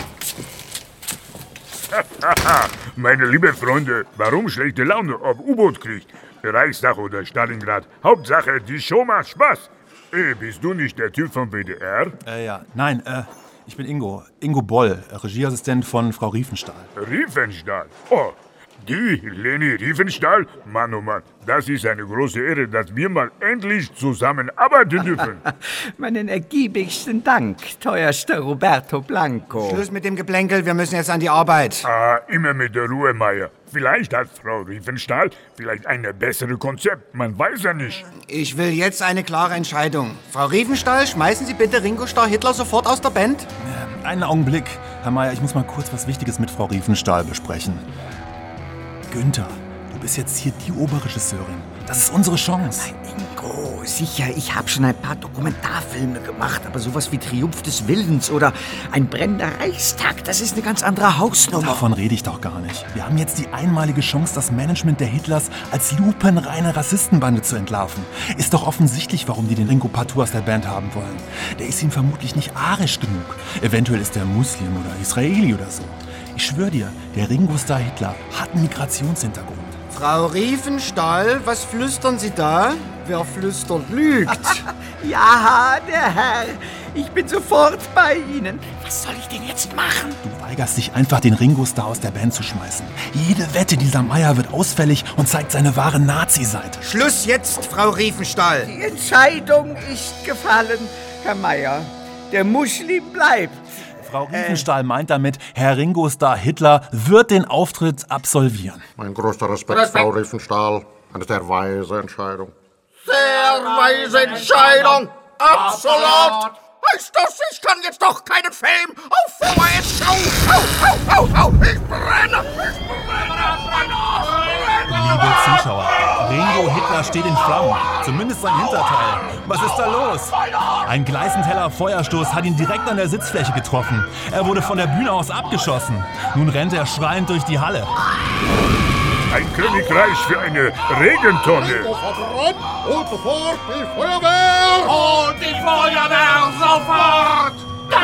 Meine lieben Freunde, warum schlechte Laune ob U-Boot-Krieg? Reichstag oder Stalingrad. Hauptsache, die Show macht Spaß. Bist du nicht der Typ vom WDR? Ja. Nein, ich bin Ingo. Ingo Boll, Regieassistent von Frau Riefenstahl. Riefenstahl? Oh, die Leni Riefenstahl? Mann, oh Mann, das ist eine große Ehre, dass wir mal endlich zusammenarbeiten dürfen. Meinen ergiebigsten Dank, teuerster Roberto Blanco. Schluss mit dem Geplänkel, wir müssen jetzt an die Arbeit. Immer mit der Ruhe, Meier. Vielleicht hat Frau Riefenstahl vielleicht ein besseres Konzept, man weiß ja nicht. Ich will jetzt eine klare Entscheidung. Frau Riefenstahl, schmeißen Sie bitte Ringo Starr Hitler sofort aus der Band? Einen Augenblick. Herr Meier, ich muss mal kurz was Wichtiges mit Frau Riefenstahl besprechen. Günther, du bist jetzt hier die Oberregisseurin. Das ist unsere Chance. Ingo, sicher, ich habe schon ein paar Dokumentarfilme gemacht, aber sowas wie Triumph des Willens oder ein brennender Reichstag, das ist eine ganz andere Hausnummer. Davon rede ich doch gar nicht. Wir haben jetzt die einmalige Chance, das Management der Hitlers als lupenreine Rassistenbande zu entlarven. Ist doch offensichtlich, warum die den Ringo partout aus der Band haben wollen. Der ist ihnen vermutlich nicht arisch genug. Eventuell ist er Muslim oder Israeli oder so. Ich schwöre dir, der Ringo Starr Hitler hat einen Migrationshintergrund. Frau Riefenstahl, was flüstern Sie da? Wer flüstert, lügt. Ja, der Herr. Ich bin sofort bei Ihnen. Was soll ich denn jetzt machen? Du weigerst dich einfach, den Ringo Starr aus der Band zu schmeißen. Jede Wette dieser Meier wird ausfällig und zeigt seine wahre Nazi-Seite. Schluss jetzt, Frau Riefenstahl. Die Entscheidung ist gefallen, Herr Meier. Der Muslim bleibt. Frau Riefenstahl meint damit, Herr Ringo Starr Hitler wird den Auftritt absolvieren. Mein größter Respekt, Frau Riefenstahl. Eine sehr weise Entscheidung. Sehr weise Entscheidung. Absolut. Heißt das, ich kann jetzt doch keinen Film auf VHS schauen? Au, ich brenne. Liebe Zuschauer, Ringo Hitler steht in Flammen. Zumindest sein Hinterteil. Was ist da los? Ein gleißend heller Feuerstoß hat ihn direkt an der Sitzfläche getroffen. Er wurde von der Bühne aus abgeschossen. Nun rennt er schreiend durch die Halle. Ein Königreich für eine Regentonne. Und sofort die Feuerwehr! Und die Feuerwehr sofort!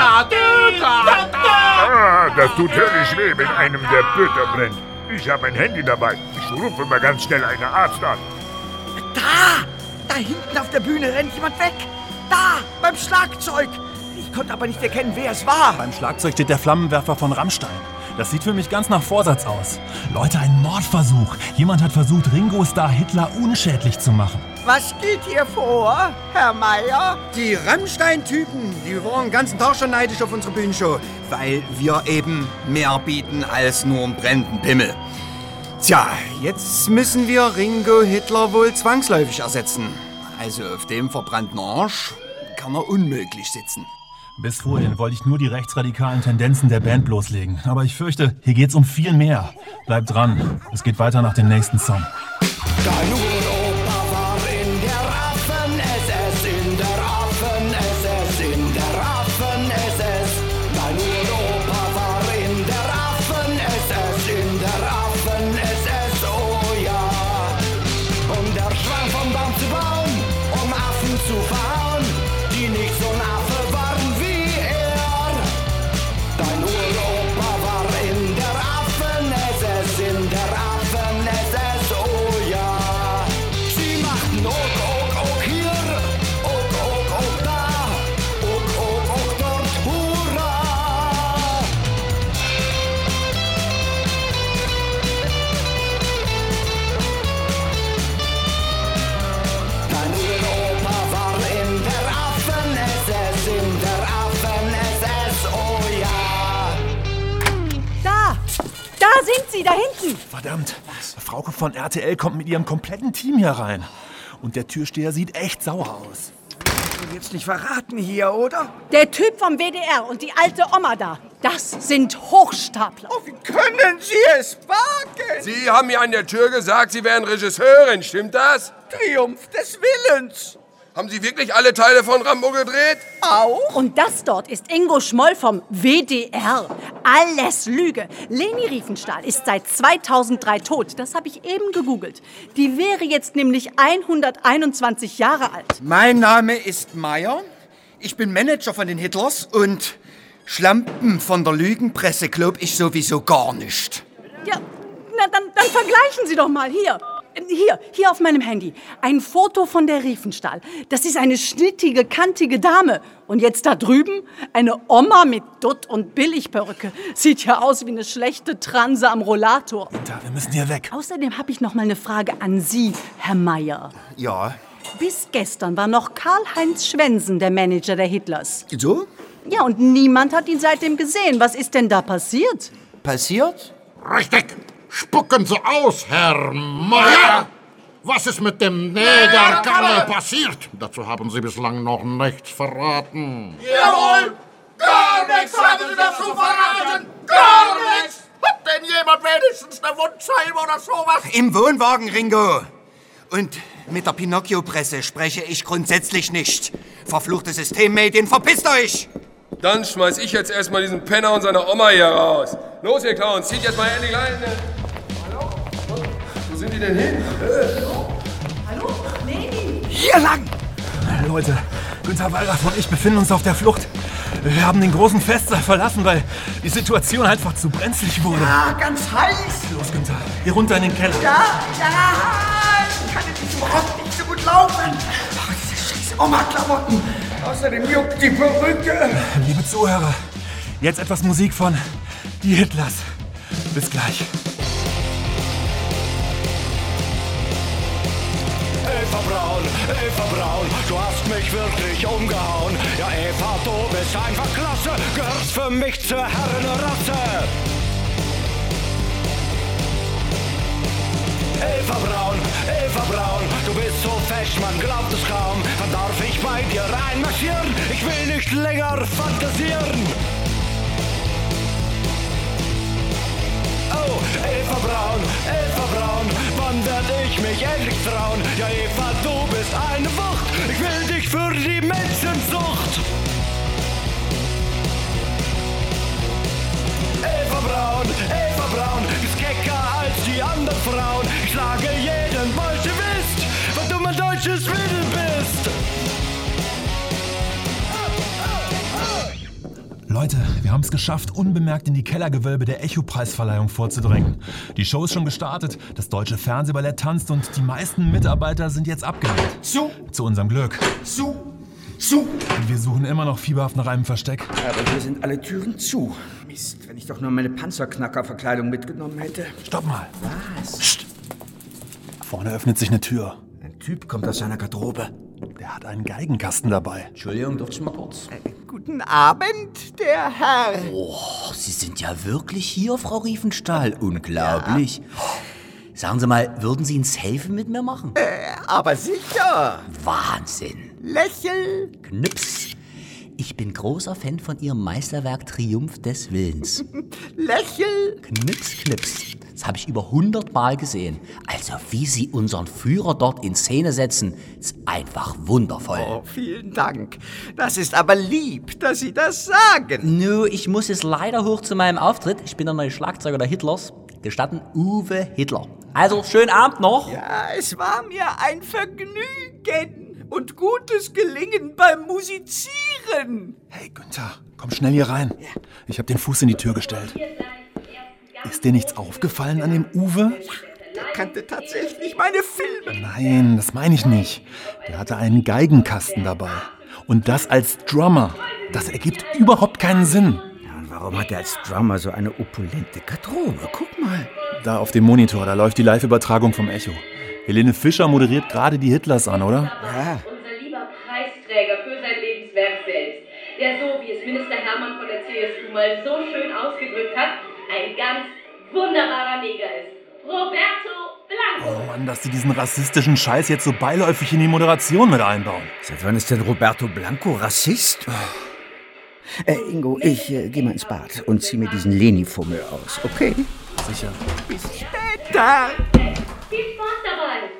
Das tut höllisch weh, wenn einem der Böter brennt. Ich habe ein Handy dabei. Ich rufe mal ganz schnell einen Arzt an. Da hinten auf der Bühne rennt jemand weg. Da, beim Schlagzeug. Ich konnte aber nicht erkennen, wer es war. Beim Schlagzeug steht der Flammenwerfer von Rammstein. Das sieht für mich ganz nach Vorsatz aus. Leute, ein Mordversuch. Jemand hat versucht, Ringo Starr Hitler unschädlich zu machen. Was geht hier vor, Herr Meier? Die Rammstein-Typen, die waren den ganzen Tag schon neidisch auf unsere Bühnenshow, weil wir eben mehr bieten als nur einen brennenden Pimmel. Tja, jetzt müssen wir Ringo Hitler wohl zwangsläufig ersetzen. Also auf dem verbrannten Arsch kann er unmöglich sitzen. Bis vorhin wollte ich nur die rechtsradikalen Tendenzen der Band bloßlegen. Aber ich fürchte, hier geht's um viel mehr. Bleibt dran, es geht weiter nach dem nächsten Song. Dein Uropa war in der Waffen-SS, in der Waffen-SS, in der Waffen-SS. Dein Uropa war in der Waffen-SS, in der Waffen-SS, oh ja. Und er schwang vom Baum zu Baum, um Affen zu verhauen, die nicht so ein Affe waren wie er. Dein Uropa war in der Affen-SS, oh ja. Sie machten ok hier, ok da, ok dort, hurra. Dein Uropa war in der Affen-SS, oh ja. Da sind sie, da hinten. Verdammt, Frauke von RTL kommt mit ihrem kompletten Team hier rein. Und der Türsteher sieht echt sauer aus. Du willst nicht verraten hier, oder? Der Typ vom WDR und die alte Oma da, das sind Hochstapler. Oh, wie können Sie es wagen? Sie haben mir an der Tür gesagt, Sie wären Regisseurin, stimmt das? Triumph des Willens. Haben Sie wirklich alle Teile von Rambo gedreht? Auch? Und das dort ist Ingo Schmoll vom WDR. Alles Lüge. Leni Riefenstahl ist seit 2003 tot. Das habe ich eben gegoogelt. Die wäre jetzt nämlich 121 Jahre alt. Mein Name ist Meyer. Ich bin Manager von den Hitlers und Schlampen von der Lügenpresse glaub ich sowieso gar nicht. Ja, na dann vergleichen Sie doch mal. Hier auf meinem Handy. Ein Foto von der Riefenstahl. Das ist eine schnittige, kantige Dame. Und jetzt da drüben eine Oma mit Dutt und Billigperücke. Sieht ja aus wie eine schlechte Transe am Rollator. Da, wir müssen hier weg. Außerdem habe ich noch mal eine Frage an Sie, Herr Meyer. Ja. Bis gestern war noch Karl-Heinz Schwensen der Manager der Hitlers. So? Ja, und niemand hat ihn seitdem gesehen. Was ist denn da passiert? Passiert? Richtig. Spucken Sie aus, Herr Meyer! Was ist mit dem Negergalle passiert? Dazu haben Sie bislang noch nichts verraten. Jawohl! Gar nichts haben Sie dazu verraten! Gar nichts! Hat denn jemand wenigstens eine Wundscheibe oder sowas? Im Wohnwagen, Ringo. Und mit der Pinocchio-Presse spreche ich grundsätzlich nicht. Verfluchte Systemmedien, verpisst euch! Dann schmeiß ich jetzt erstmal diesen Penner und seine Oma hier raus. Los, ihr Clowns, zieht jetzt mal endlich Leine. Hallo? Wo sind die denn hin? Hallo? Leni? Hier lang! Leute, Günther Wallraff und ich befinden uns auf der Flucht. Wir haben den großen Festsaal verlassen, weil die Situation einfach zu brenzlig wurde. Ja, ganz heiß. Los, Günther, hier runter in den Keller. Ja, ich kann in diesem Rock nicht so gut laufen. Ach, diese scheiß Oma-Klamotten. Außerdem juckt die Perücke. Liebe Zuhörer, jetzt etwas Musik von Die Hitlers. Bis gleich. Eva Braun, du hast mich wirklich umgehauen. Ja, Eva, du bist einfach klasse, gehörst für mich zur Herrenrasse. Eva Braun, du bist so fest, man glaubt es kaum. Wann darf ich bei dir reinmarschieren? Ich will nicht länger fantasieren. Oh, Eva Braun, wann werd ich mich endlich trauen? Ja, Eva, du bist eine Wucht, ich will dich für die Menschenzucht. Eva Braun, ist kecker als die anderen Frauen. Ich schlage jeden Bolschewist, weil du mein deutsches Mädel bist. Leute, wir haben es geschafft, unbemerkt in die Kellergewölbe der Echo-Preisverleihung vorzudrängen. Die Show ist schon gestartet, das deutsche Fernsehballett tanzt und die meisten Mitarbeiter sind jetzt abgelenkt. Zu unserem Glück. Und wir suchen immer noch fieberhaft nach einem Versteck. Aber hier sind alle Türen zu. Mist, wenn ich doch nur meine Panzerknacker-Verkleidung mitgenommen hätte. Stopp mal. Was? Psst. Vorne öffnet sich eine Tür. Ein Typ kommt aus seiner Garderobe. Der hat einen Geigenkasten dabei. Entschuldigung, durfte ich mal kurz? Guten Abend, der Herr. Oh, Sie sind ja wirklich hier, Frau Riefenstahl. Unglaublich. Ja. Sagen Sie mal, würden Sie ein Selfie mit mir machen? Aber sicher. Wahnsinn. Lächel. Knips. Ich bin großer Fan von Ihrem Meisterwerk Triumph des Willens. Lächel. Knips, knips. Das habe ich über 100 Mal gesehen. Also wie Sie unseren Führer dort in Szene setzen, ist einfach wundervoll. Oh, vielen Dank. Das ist aber lieb, dass Sie das sagen. Nö, ich muss jetzt leider hoch zu meinem Auftritt. Ich bin der neue Schlagzeuger der Hitlers. Gestatten, Uwe Hitler. Also, schönen Abend noch. Ja, es war mir ein Vergnügen. und gutes Gelingen beim Musizieren. Hey, Günther, komm schnell hier rein. Ich habe den Fuß in die Tür gestellt. Ist dir nichts aufgefallen an dem Uwe? Der kannte tatsächlich meine Filme. Nein, das meine ich nicht. Der hatte einen Geigenkasten dabei. Und das als Drummer. Das ergibt überhaupt keinen Sinn. Ja, und warum hat er als Drummer so eine opulente Garderobe? Guck mal. Da auf dem Monitor, da läuft die Live-Übertragung vom Echo. Helene Fischer moderiert gerade die Hitlers an, oder? Ja. Unser lieber Preisträger für sein Lebenswerk selbst, der so, wie es Minister Hermann von der CSU mal so schön ausgedrückt hat, ein ganz wunderbarer Neger ist. Roberto Blanco. Oh Mann, dass die diesen rassistischen Scheiß jetzt so beiläufig in die Moderation mit einbauen. Seit wann ist denn Roberto Blanco Rassist? Ingo, ich geh mal ins Bad und zieh mir diesen Leni-Fummel aus, okay? Sicher. Bis später. Viel Spaß dabei.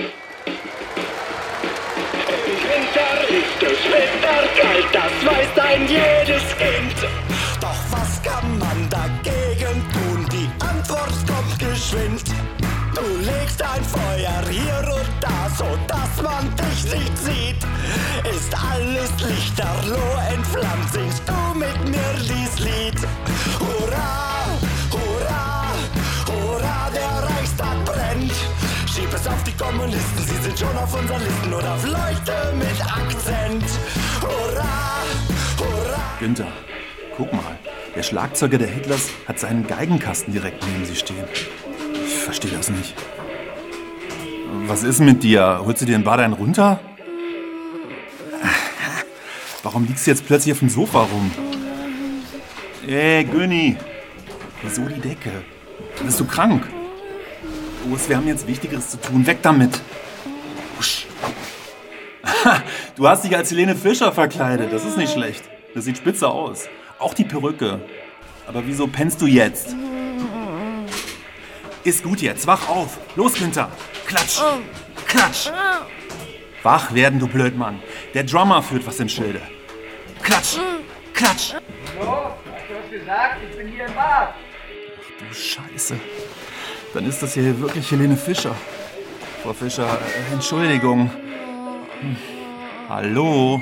Winter ist es winterkalt, das weiß ein jedes Kind. Doch was kann man dagegen tun? Die Antwort kommt geschwind. Du legst ein Feuer hier und da, so dass man dich nicht sieht. Ist alles lichterloh entflammt, singst du mit mir dies Lied. Hurra, hurra, hurra, der Reichstag brennt. Schieb es auf die Kommunisten, sie sind schon auf unseren Listen oder auf Leuchte mit Akzent. Hurra, hurra. Günther, guck mal. Der Schlagzeuger der Hitlers hat seinen Geigenkasten direkt neben sich stehen. Ich verstehe das nicht. Was ist mit dir? Holst du dir den Bad einen runter? Warum liegst du jetzt plötzlich auf dem Sofa rum? Ey, Günni. Wieso die Decke? Bist du krank? Los, wir haben jetzt Wichtigeres zu tun. Weg damit. Husch. Du hast dich als Helene Fischer verkleidet. Das ist nicht schlecht. Das sieht spitze aus. Auch die Perücke. Aber wieso pennst du jetzt? Ist gut jetzt. Wach auf. Los, Günther. Klatsch. Klatsch. Wach werden, du Blödmann. Der Drummer führt was im Schilde. Klatsch. Klatsch. So, hast du was gesagt? Ich bin hier im Bad. Ach du Scheiße. Dann ist das hier wirklich Helene Fischer. Frau Fischer, Entschuldigung. Hallo?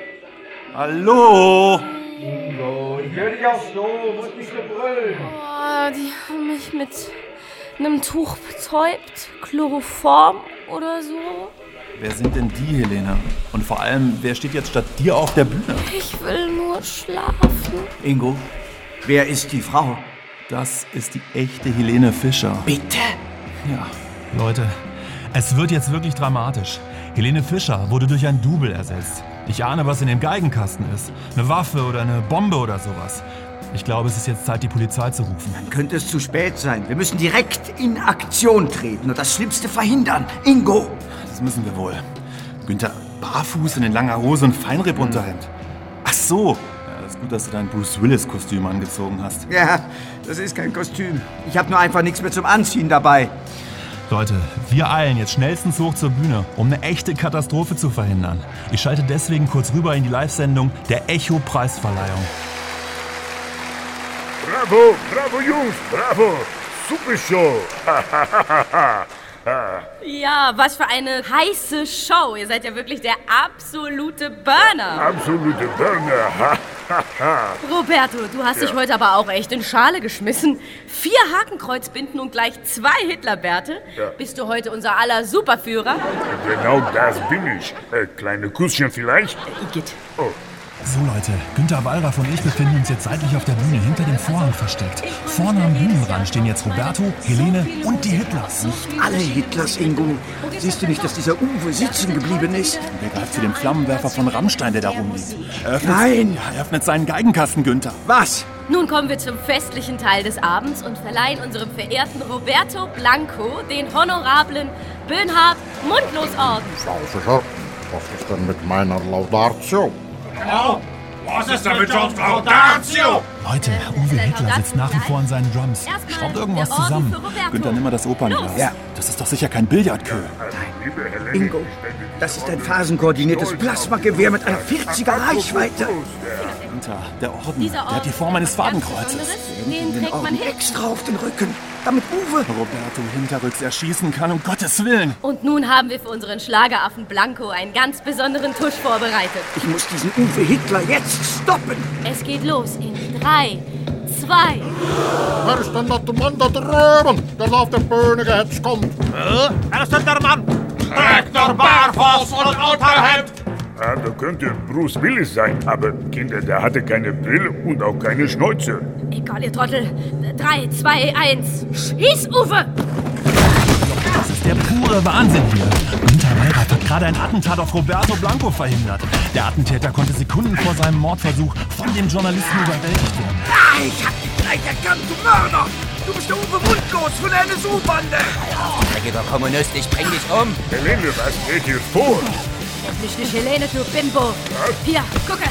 Hallo? Ingo, ich höre dich auch so, musst nicht so brüllen. Oh, die haben mich mit einem Tuch betäubt. Chloroform oder so. Wer sind denn die, Helene? Und vor allem, wer steht jetzt statt dir auf der Bühne? Ich will nur schlafen. Ingo, wer ist die Frau? Das ist die echte Helene Fischer. Bitte? Ja. Leute, es wird jetzt wirklich dramatisch. Helene Fischer wurde durch ein Double ersetzt. Ich ahne, was in dem Geigenkasten ist. Eine Waffe oder eine Bombe oder sowas. Ich glaube, es ist jetzt Zeit, die Polizei zu rufen. Dann könnte es zu spät sein. Wir müssen direkt in Aktion treten und das Schlimmste verhindern. Ingo! Das müssen wir wohl. Günther, barfuß in langer Hose und Feinripp-Unterhemd. Ach so. Ja, ist gut, dass du dein Bruce Willis-Kostüm angezogen hast. Ja, das ist kein Kostüm. Ich habe nur einfach nichts mehr zum Anziehen dabei. Leute, wir eilen jetzt schnellstens hoch zur Bühne, um eine echte Katastrophe zu verhindern. Ich schalte deswegen kurz rüber in die Live-Sendung der Echo-Preisverleihung. Bravo, bravo Jungs, bravo. Super Show. Ja, was für eine heiße Show. Ihr seid ja wirklich der absolute Burner. Absolute Burner. Roberto, du hast dich heute aber auch echt in Schale geschmissen. 4 Hakenkreuzbinden und gleich 2 Hitlerbärte. Ja. Bist du heute unser aller Superführer? Genau das bin ich. Kleine Küsschen vielleicht? Igitt. Oh. So Leute, Günther Wallraff und ich befinden uns jetzt seitlich auf der Bühne hinter dem Vorhang versteckt. Vorne am Bühnenrand stehen jetzt Roberto, Helene und die Hitlers. Nicht alle Hitlers, Ingo. Siehst du nicht, dass dieser Uwe sitzen geblieben ist? Der greift zu dem Flammenwerfer von Rammstein, der da rumliegt. Nein! Er öffnet seinen Geigenkasten, Günther. Was? Nun kommen wir zum festlichen Teil des Abends und verleihen unserem verehrten Roberto Blanco den honorablen Böhnhardt Mundlosorden. Frau Fischer, was ist denn mit meiner Laudatio? Oh, was ist denn mit uns Laudatio? Leute, Uwe Hitler sitzt nach wie vor an seinen Drums. Schraubt irgendwas zusammen. Günther, nimm mal das Opernglas. Ja. Das ist doch sicher kein Billardkö. Ingo, das ist ein phasenkoordiniertes Plasmagewehr mit einer 40er Reichweite. Günther, der Orden, der hat die Form eines Fadenkreuzes. Den trägt man hin. Extra auf den Rücken. damit Uwe Roberto hinterrücks erschießen kann, um Gottes Willen. Und nun haben wir für unseren Schlageraffen Blanco einen ganz besonderen Tusch vorbereitet. Ich muss diesen Uwe Hitler jetzt stoppen. Es geht los in 3, 2... Wer ist denn der Mann da drüben, der auf der Bühne gehetzt kommt? Er ist der Mann. Traktor, Barfuß und Unterhemd. Ja, da könnte Bruce Willis sein, aber Kinder, der hatte keine Brille und auch keine Schnauze. Egal, ihr Trottel. 3, 2, 1. Schieß, Uwe! Das ist der pure Wahnsinn hier. Günther Wallraff hat gerade ein Attentat auf Roberto Blanco verhindert. Der Attentäter konnte Sekunden vor seinem Mordversuch von dem Journalisten überwältigt werden. Ah, ich hab dich gleich erkannt, du Mörder! Du bist der Uwe Mundlos von der NSU-Bande! Dreckiger Kommunist, ich bring dich um! Helene, was geht hier vor? Nenn mich nicht Helene, du Bimbo. Hier, gucke.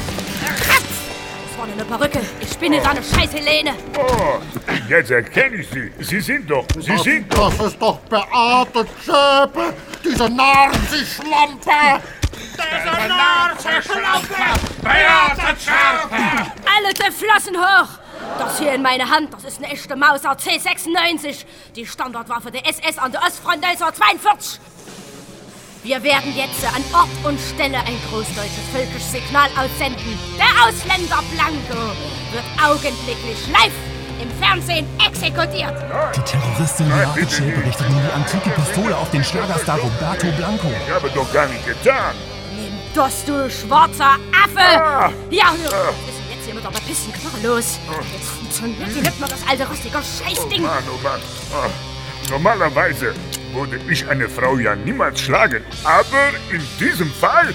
Das war nur eine Perücke. Ich spinne da eine scheiß Helene. Oh, jetzt erkenne ich Sie. Sie sind doch. Das ist doch Beate Zschäpe, diese Nazi-Schlampe. Diese Nazi-Schlampe! Beate Zschäpe! Alle die Flossen hoch! Das hier in meiner Hand, das ist eine echte Mauser C96. Die Standardwaffe der SS an der Ostfront 1942. Wir werden jetzt an Ort und Stelle ein großdeutsches völkisches Signal aussenden. Der Ausländer Blanco wird augenblicklich live im Fernsehen exekutiert. Die Terroristin Beate Zschäpe richtet nun die antike Pistole auf den Schlagerstar Roberto Blanco. Ich habe doch gar nicht getan. Nimm das, du schwarzer Affe! Ja, was ist denn jetzt hier mit der bepissten Knarre los? Jetzt funktioniert die nicht mehr das alte rustige Scheißding. Oh Mann. Normalerweise würde ich eine Frau ja niemals schlagen, aber in diesem Fall...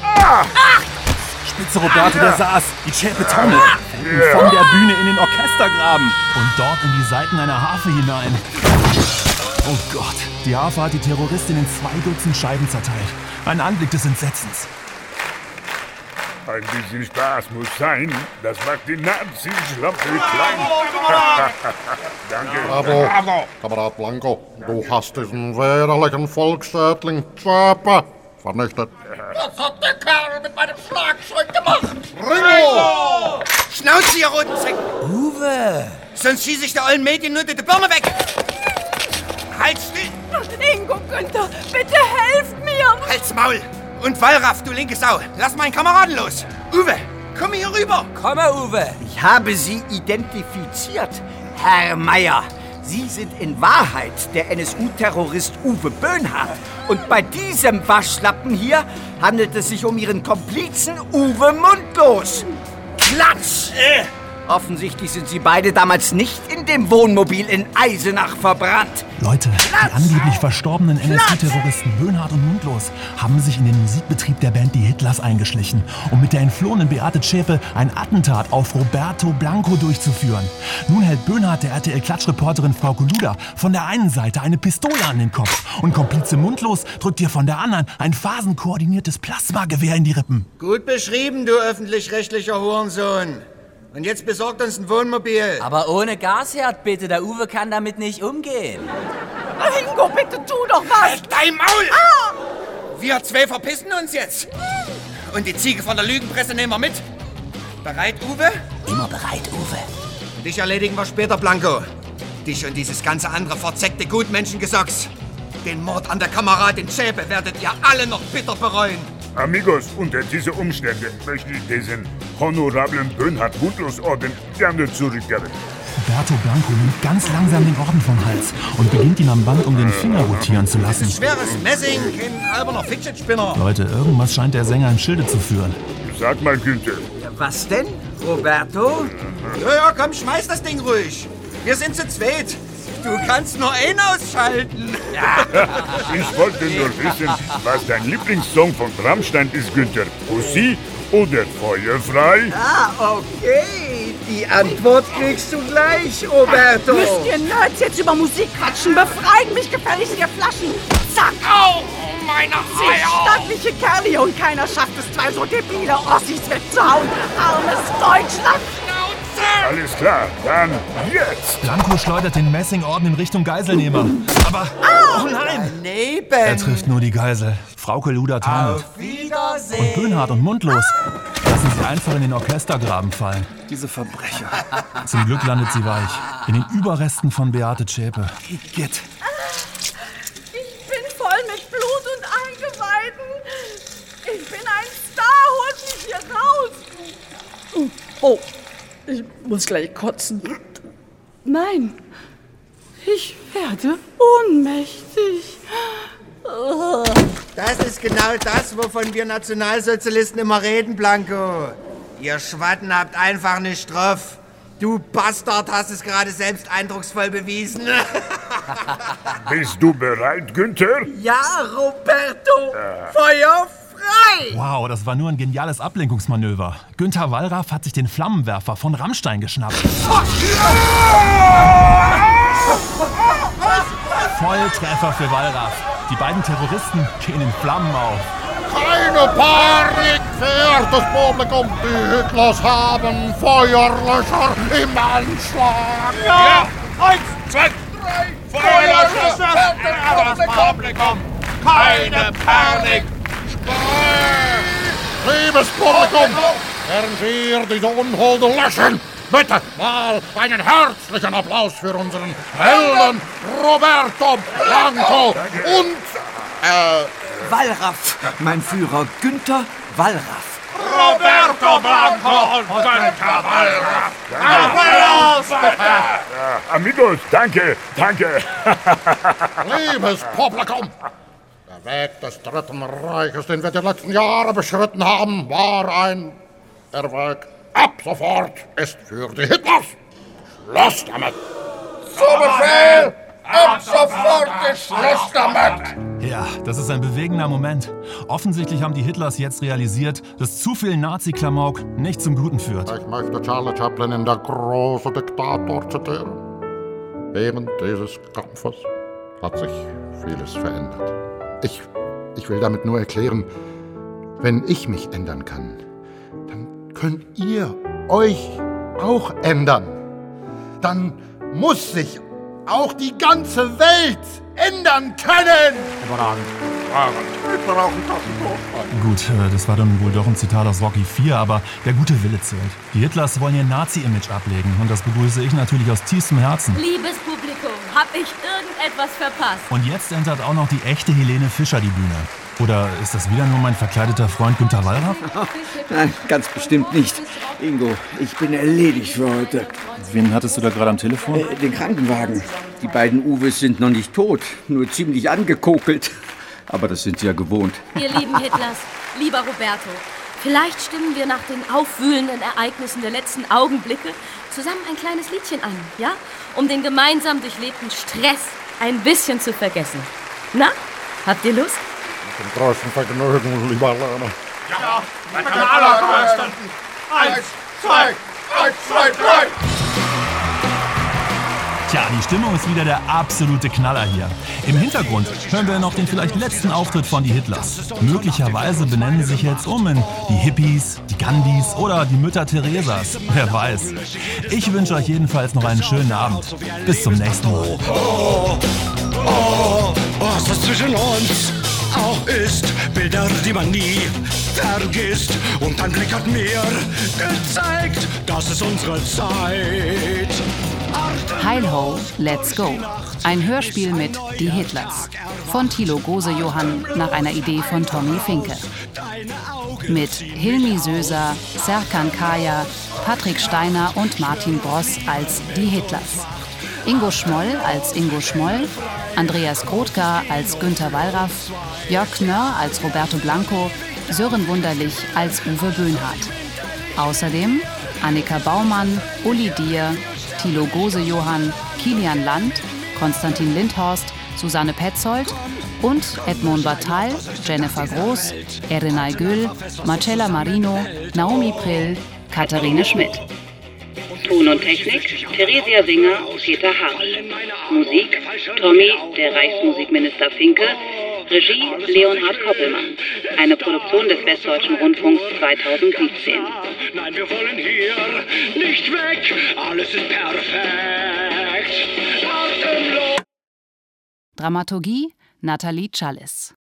Spitze Roberto, der saß. Die Zschäpe taumelt. Von der Bühne in den Orchestergraben. Und dort in die Saiten einer Harfe hinein. Oh Gott, die Harfe hat die Terroristin in 2 Dutzend Scheiben zerteilt. Ein Anblick des Entsetzens. Ein bisschen Spaß muss sein. Das macht die Nazi-Schlampe klein. Danke. Bravo, Kamerad Blanco. Du hast diesen widerlichen Volksschädling Zschäpe vernichtet. Was hat der Kerl mit meinem Schlagzeug gemacht? Ringo! Schnauze, ihr roten Zecken! Uwe! Sonst schieße ich der ollen Mediennutte die Birne weg! Halt still! Ingo, Günther, bitte helft mir! Halt's Maul! Und Wallraff, du linke Sau, lass meinen Kameraden los! Uwe, komm hier rüber! Komme, Uwe! Ich habe Sie identifiziert, Herr Meier. Sie sind in Wahrheit der NSU-Terrorist Uwe Böhnhardt. Und bei diesem Waschlappen hier handelt es sich um Ihren Komplizen Uwe Mundlos. Klatsch! Offensichtlich sind Sie beide damals nicht in dem Wohnmobil in Eisenach verbrannt. Leute, die angeblich verstorbenen NSU-Terroristen Böhnhardt und Mundlos haben sich in den Musikbetrieb der Band Die Hitlers eingeschlichen, um mit der entflohenen Beate Zschäpe ein Attentat auf Roberto Blanco durchzuführen. Nun hält Böhnhardt der RTL-Klatschreporterin Frau Luda von der einen Seite eine Pistole an den Kopf und Komplize Mundlos drückt ihr von der anderen ein phasenkoordiniertes Plasmagewehr in die Rippen. Gut beschrieben, du öffentlich-rechtlicher Hurensohn. Und jetzt besorgt uns ein Wohnmobil. Aber ohne Gasherd, bitte. Der Uwe kann damit nicht umgehen. Ingo, bitte tu doch was! Halt dein Maul! Wir 2 verpissen uns jetzt. Und die Ziege von der Lügenpresse nehmen wir mit. Bereit, Uwe? Immer bereit, Uwe. Dich erledigen wir später, Blanco. Dich und dieses ganze andere verzeckte Gutmenschengesocks. Den Mord an der Kameradin Zschäpe werdet ihr alle noch bitter bereuen. Amigos, unter diesen Umständen möchte ich diesen honorablen Böhnhardt-Mundlos-Orden gerne zurückgeben. Roberto Blanco nimmt ganz langsam den Orden vom Hals und beginnt ihn am Band um den Finger rotieren zu lassen. Das ist schweres Messing, kein alberner Fidget-Spinner. Leute, irgendwas scheint der Sänger im Schilde zu führen. Sag mal, Günther. Was denn, Roberto? Ja, komm, schmeiß das Ding ruhig. Wir sind zu zweit. Du kannst nur einen ausschalten. Ich wollte nur wissen, was dein Lieblingssong von Rammstein ist, Günther. Pussy oder Feuerfrei? Ah, okay. Die Antwort kriegst du gleich, Roberto. Müsst ihr Nerds jetzt über Musik quatschen? Befreit mich gefälligst, ihr Flaschen. Zack! Au, meine Sie stattliche Kerle hier und keiner schafft es, 2 so debile Ossis wegzuhauen. Armes Deutschland! Alles klar, dann jetzt! Blanco schleudert den Messingorden in Richtung Geiselnehmer. Aber, oh nein! Daneben. Er trifft nur die Geisel. Frauke Luda taumelt. Auf Wiedersehen! Und Böhnhardt und Mundlos, da lassen sie einfach in den Orchestergraben fallen. Diese Verbrecher. Zum Glück landet sie weich. In den Überresten von Beate Zschäpe. Ich bin voll mit Blut und Eingeweiden. Ich bin ein Star. Holt mich hier raus. Oh, ich muss gleich kotzen. Nein, ich werde ohnmächtig. Das ist genau das, wovon wir Nationalsozialisten immer reden, Blanco. Ihr Schwatten habt einfach nicht drauf. Du Bastard hast es gerade selbst eindrucksvoll bewiesen. Bist du bereit, Günther? Ja, Roberto. Feuer frei. Wow, das war nur ein geniales Ablenkungsmanöver. Günther Wallraff hat sich den Flammenwerfer von Rammstein geschnappt. Volltreffer für Wallraff. Die beiden Terroristen gehen in Flammen auf. Keine Panik, verehrtes Publikum. Die Hitlers haben Feuerlöscher im Anschlag. Ja, 1, 2, 3, Feuerlöscher, verehrtes Publikum. Keine Panik. Liebes Publikum, werden wir diese Unholde löschen. Bitte mal einen herzlichen Applaus für unseren Helden Roberto Blanco und Wallraff, mein Führer Günther Wallraff. Roberto Blanco und Günther Wallraff. Applaus bitte! Amigos, danke. liebes Publikum, der Weg des Dritten Reiches, den wir die letzten Jahre beschritten haben, war ein Erfolg. Ab sofort ist für die Hitlers Schluss damit. Zu Befehl! Ab sofort ist Schluss damit! Ja, das ist ein bewegender Moment. Offensichtlich haben die Hitlers jetzt realisiert, dass zu viel Nazi-Klamauk nicht zum Guten führt. Ich möchte Charlie Chaplin in Der große Diktator zitieren. Während dieses Kampfes hat sich vieles verändert. Ich will damit nur erklären, wenn ich mich ändern kann, könnt ihr euch auch ändern. Dann muss sich auch die ganze Welt ändern können. Wir brauchen Taschentuch. Gut, das war dann wohl doch ein Zitat aus Rocky IV, aber der gute Wille zählt. Die Hitlers wollen ihr Nazi-Image ablegen und das begrüße ich natürlich aus tiefstem Herzen. Liebes Publikum, hab ich irgendetwas verpasst? Und jetzt entert auch noch die echte Helene Fischer die Bühne. Oder ist das wieder nur mein verkleideter Freund Günther Wallraff? Nein, ganz bestimmt nicht. Ingo, ich bin erledigt für heute. Wen hattest du da gerade am Telefon? Den Krankenwagen. Die beiden Uwes sind noch nicht tot, nur ziemlich angekokelt. Aber das sind sie ja gewohnt. Ihr lieben Hitlers, lieber Roberto, vielleicht stimmen wir nach den aufwühlenden Ereignissen der letzten Augenblicke zusammen ein kleines Liedchen an, ja? Um den gemeinsam durchlebten Stress ein bisschen zu vergessen. Na, habt ihr Lust? Mit dem größten Vergnügen, lieber Lerner. Ja, mit dem allergrößten. 1, 2, 1, 2, 3. Tja, die Stimmung ist wieder der absolute Knaller hier. Im Hintergrund hören wir noch den vielleicht letzten Auftritt von die Hitlers. Möglicherweise benennen sie sich jetzt um in die Hippies, die Gandhis oder die Mütter Theresas. Wer weiß. Ich wünsche euch jedenfalls noch einen schönen Abend. Bis zum nächsten Mal. Was das zwischen uns auch ist, Bilder, die man nie vergisst. Und dein Blick hat mir gezeigt, das ist unsere Zeit. Heil Ho, Let's Go. Ein Hörspiel mit Die Hitlers. Von Thilo Gose-Johann nach einer Idee von Tommy Finke. Mit Hilmi Söser, Serkan Kaya, Patrick Steiner und Martin Bross als Die Hitlers. Ingo Schmoll als Ingo Schmoll, Andreas Grothka als Günther Wallraff, Jörg Knörr als Roberto Blanco, Sören Wunderlich als Uwe Böhnhardt. Außerdem Annika Baumann, Uli Dier, Thilo Gose-Johann, Kilian Land, Konstantin Lindhorst, Susanne Petzold und Edmond Batal, Jennifer Groß, Erinay Gül, Marcella Marino, Naomi Prill, Katharine Schmidt. Ton und Technik Theresia Singer, Peter Hart. Musik Tommy, der Reichsmusikminister Finke. Regie Leonhard Koppelmann. Eine Produktion des Westdeutschen Rundfunks 2017. Nein, wir wollen hier nicht weg. Alles ist perfekt. Atemlos. Dramaturgie Nathalie Challis.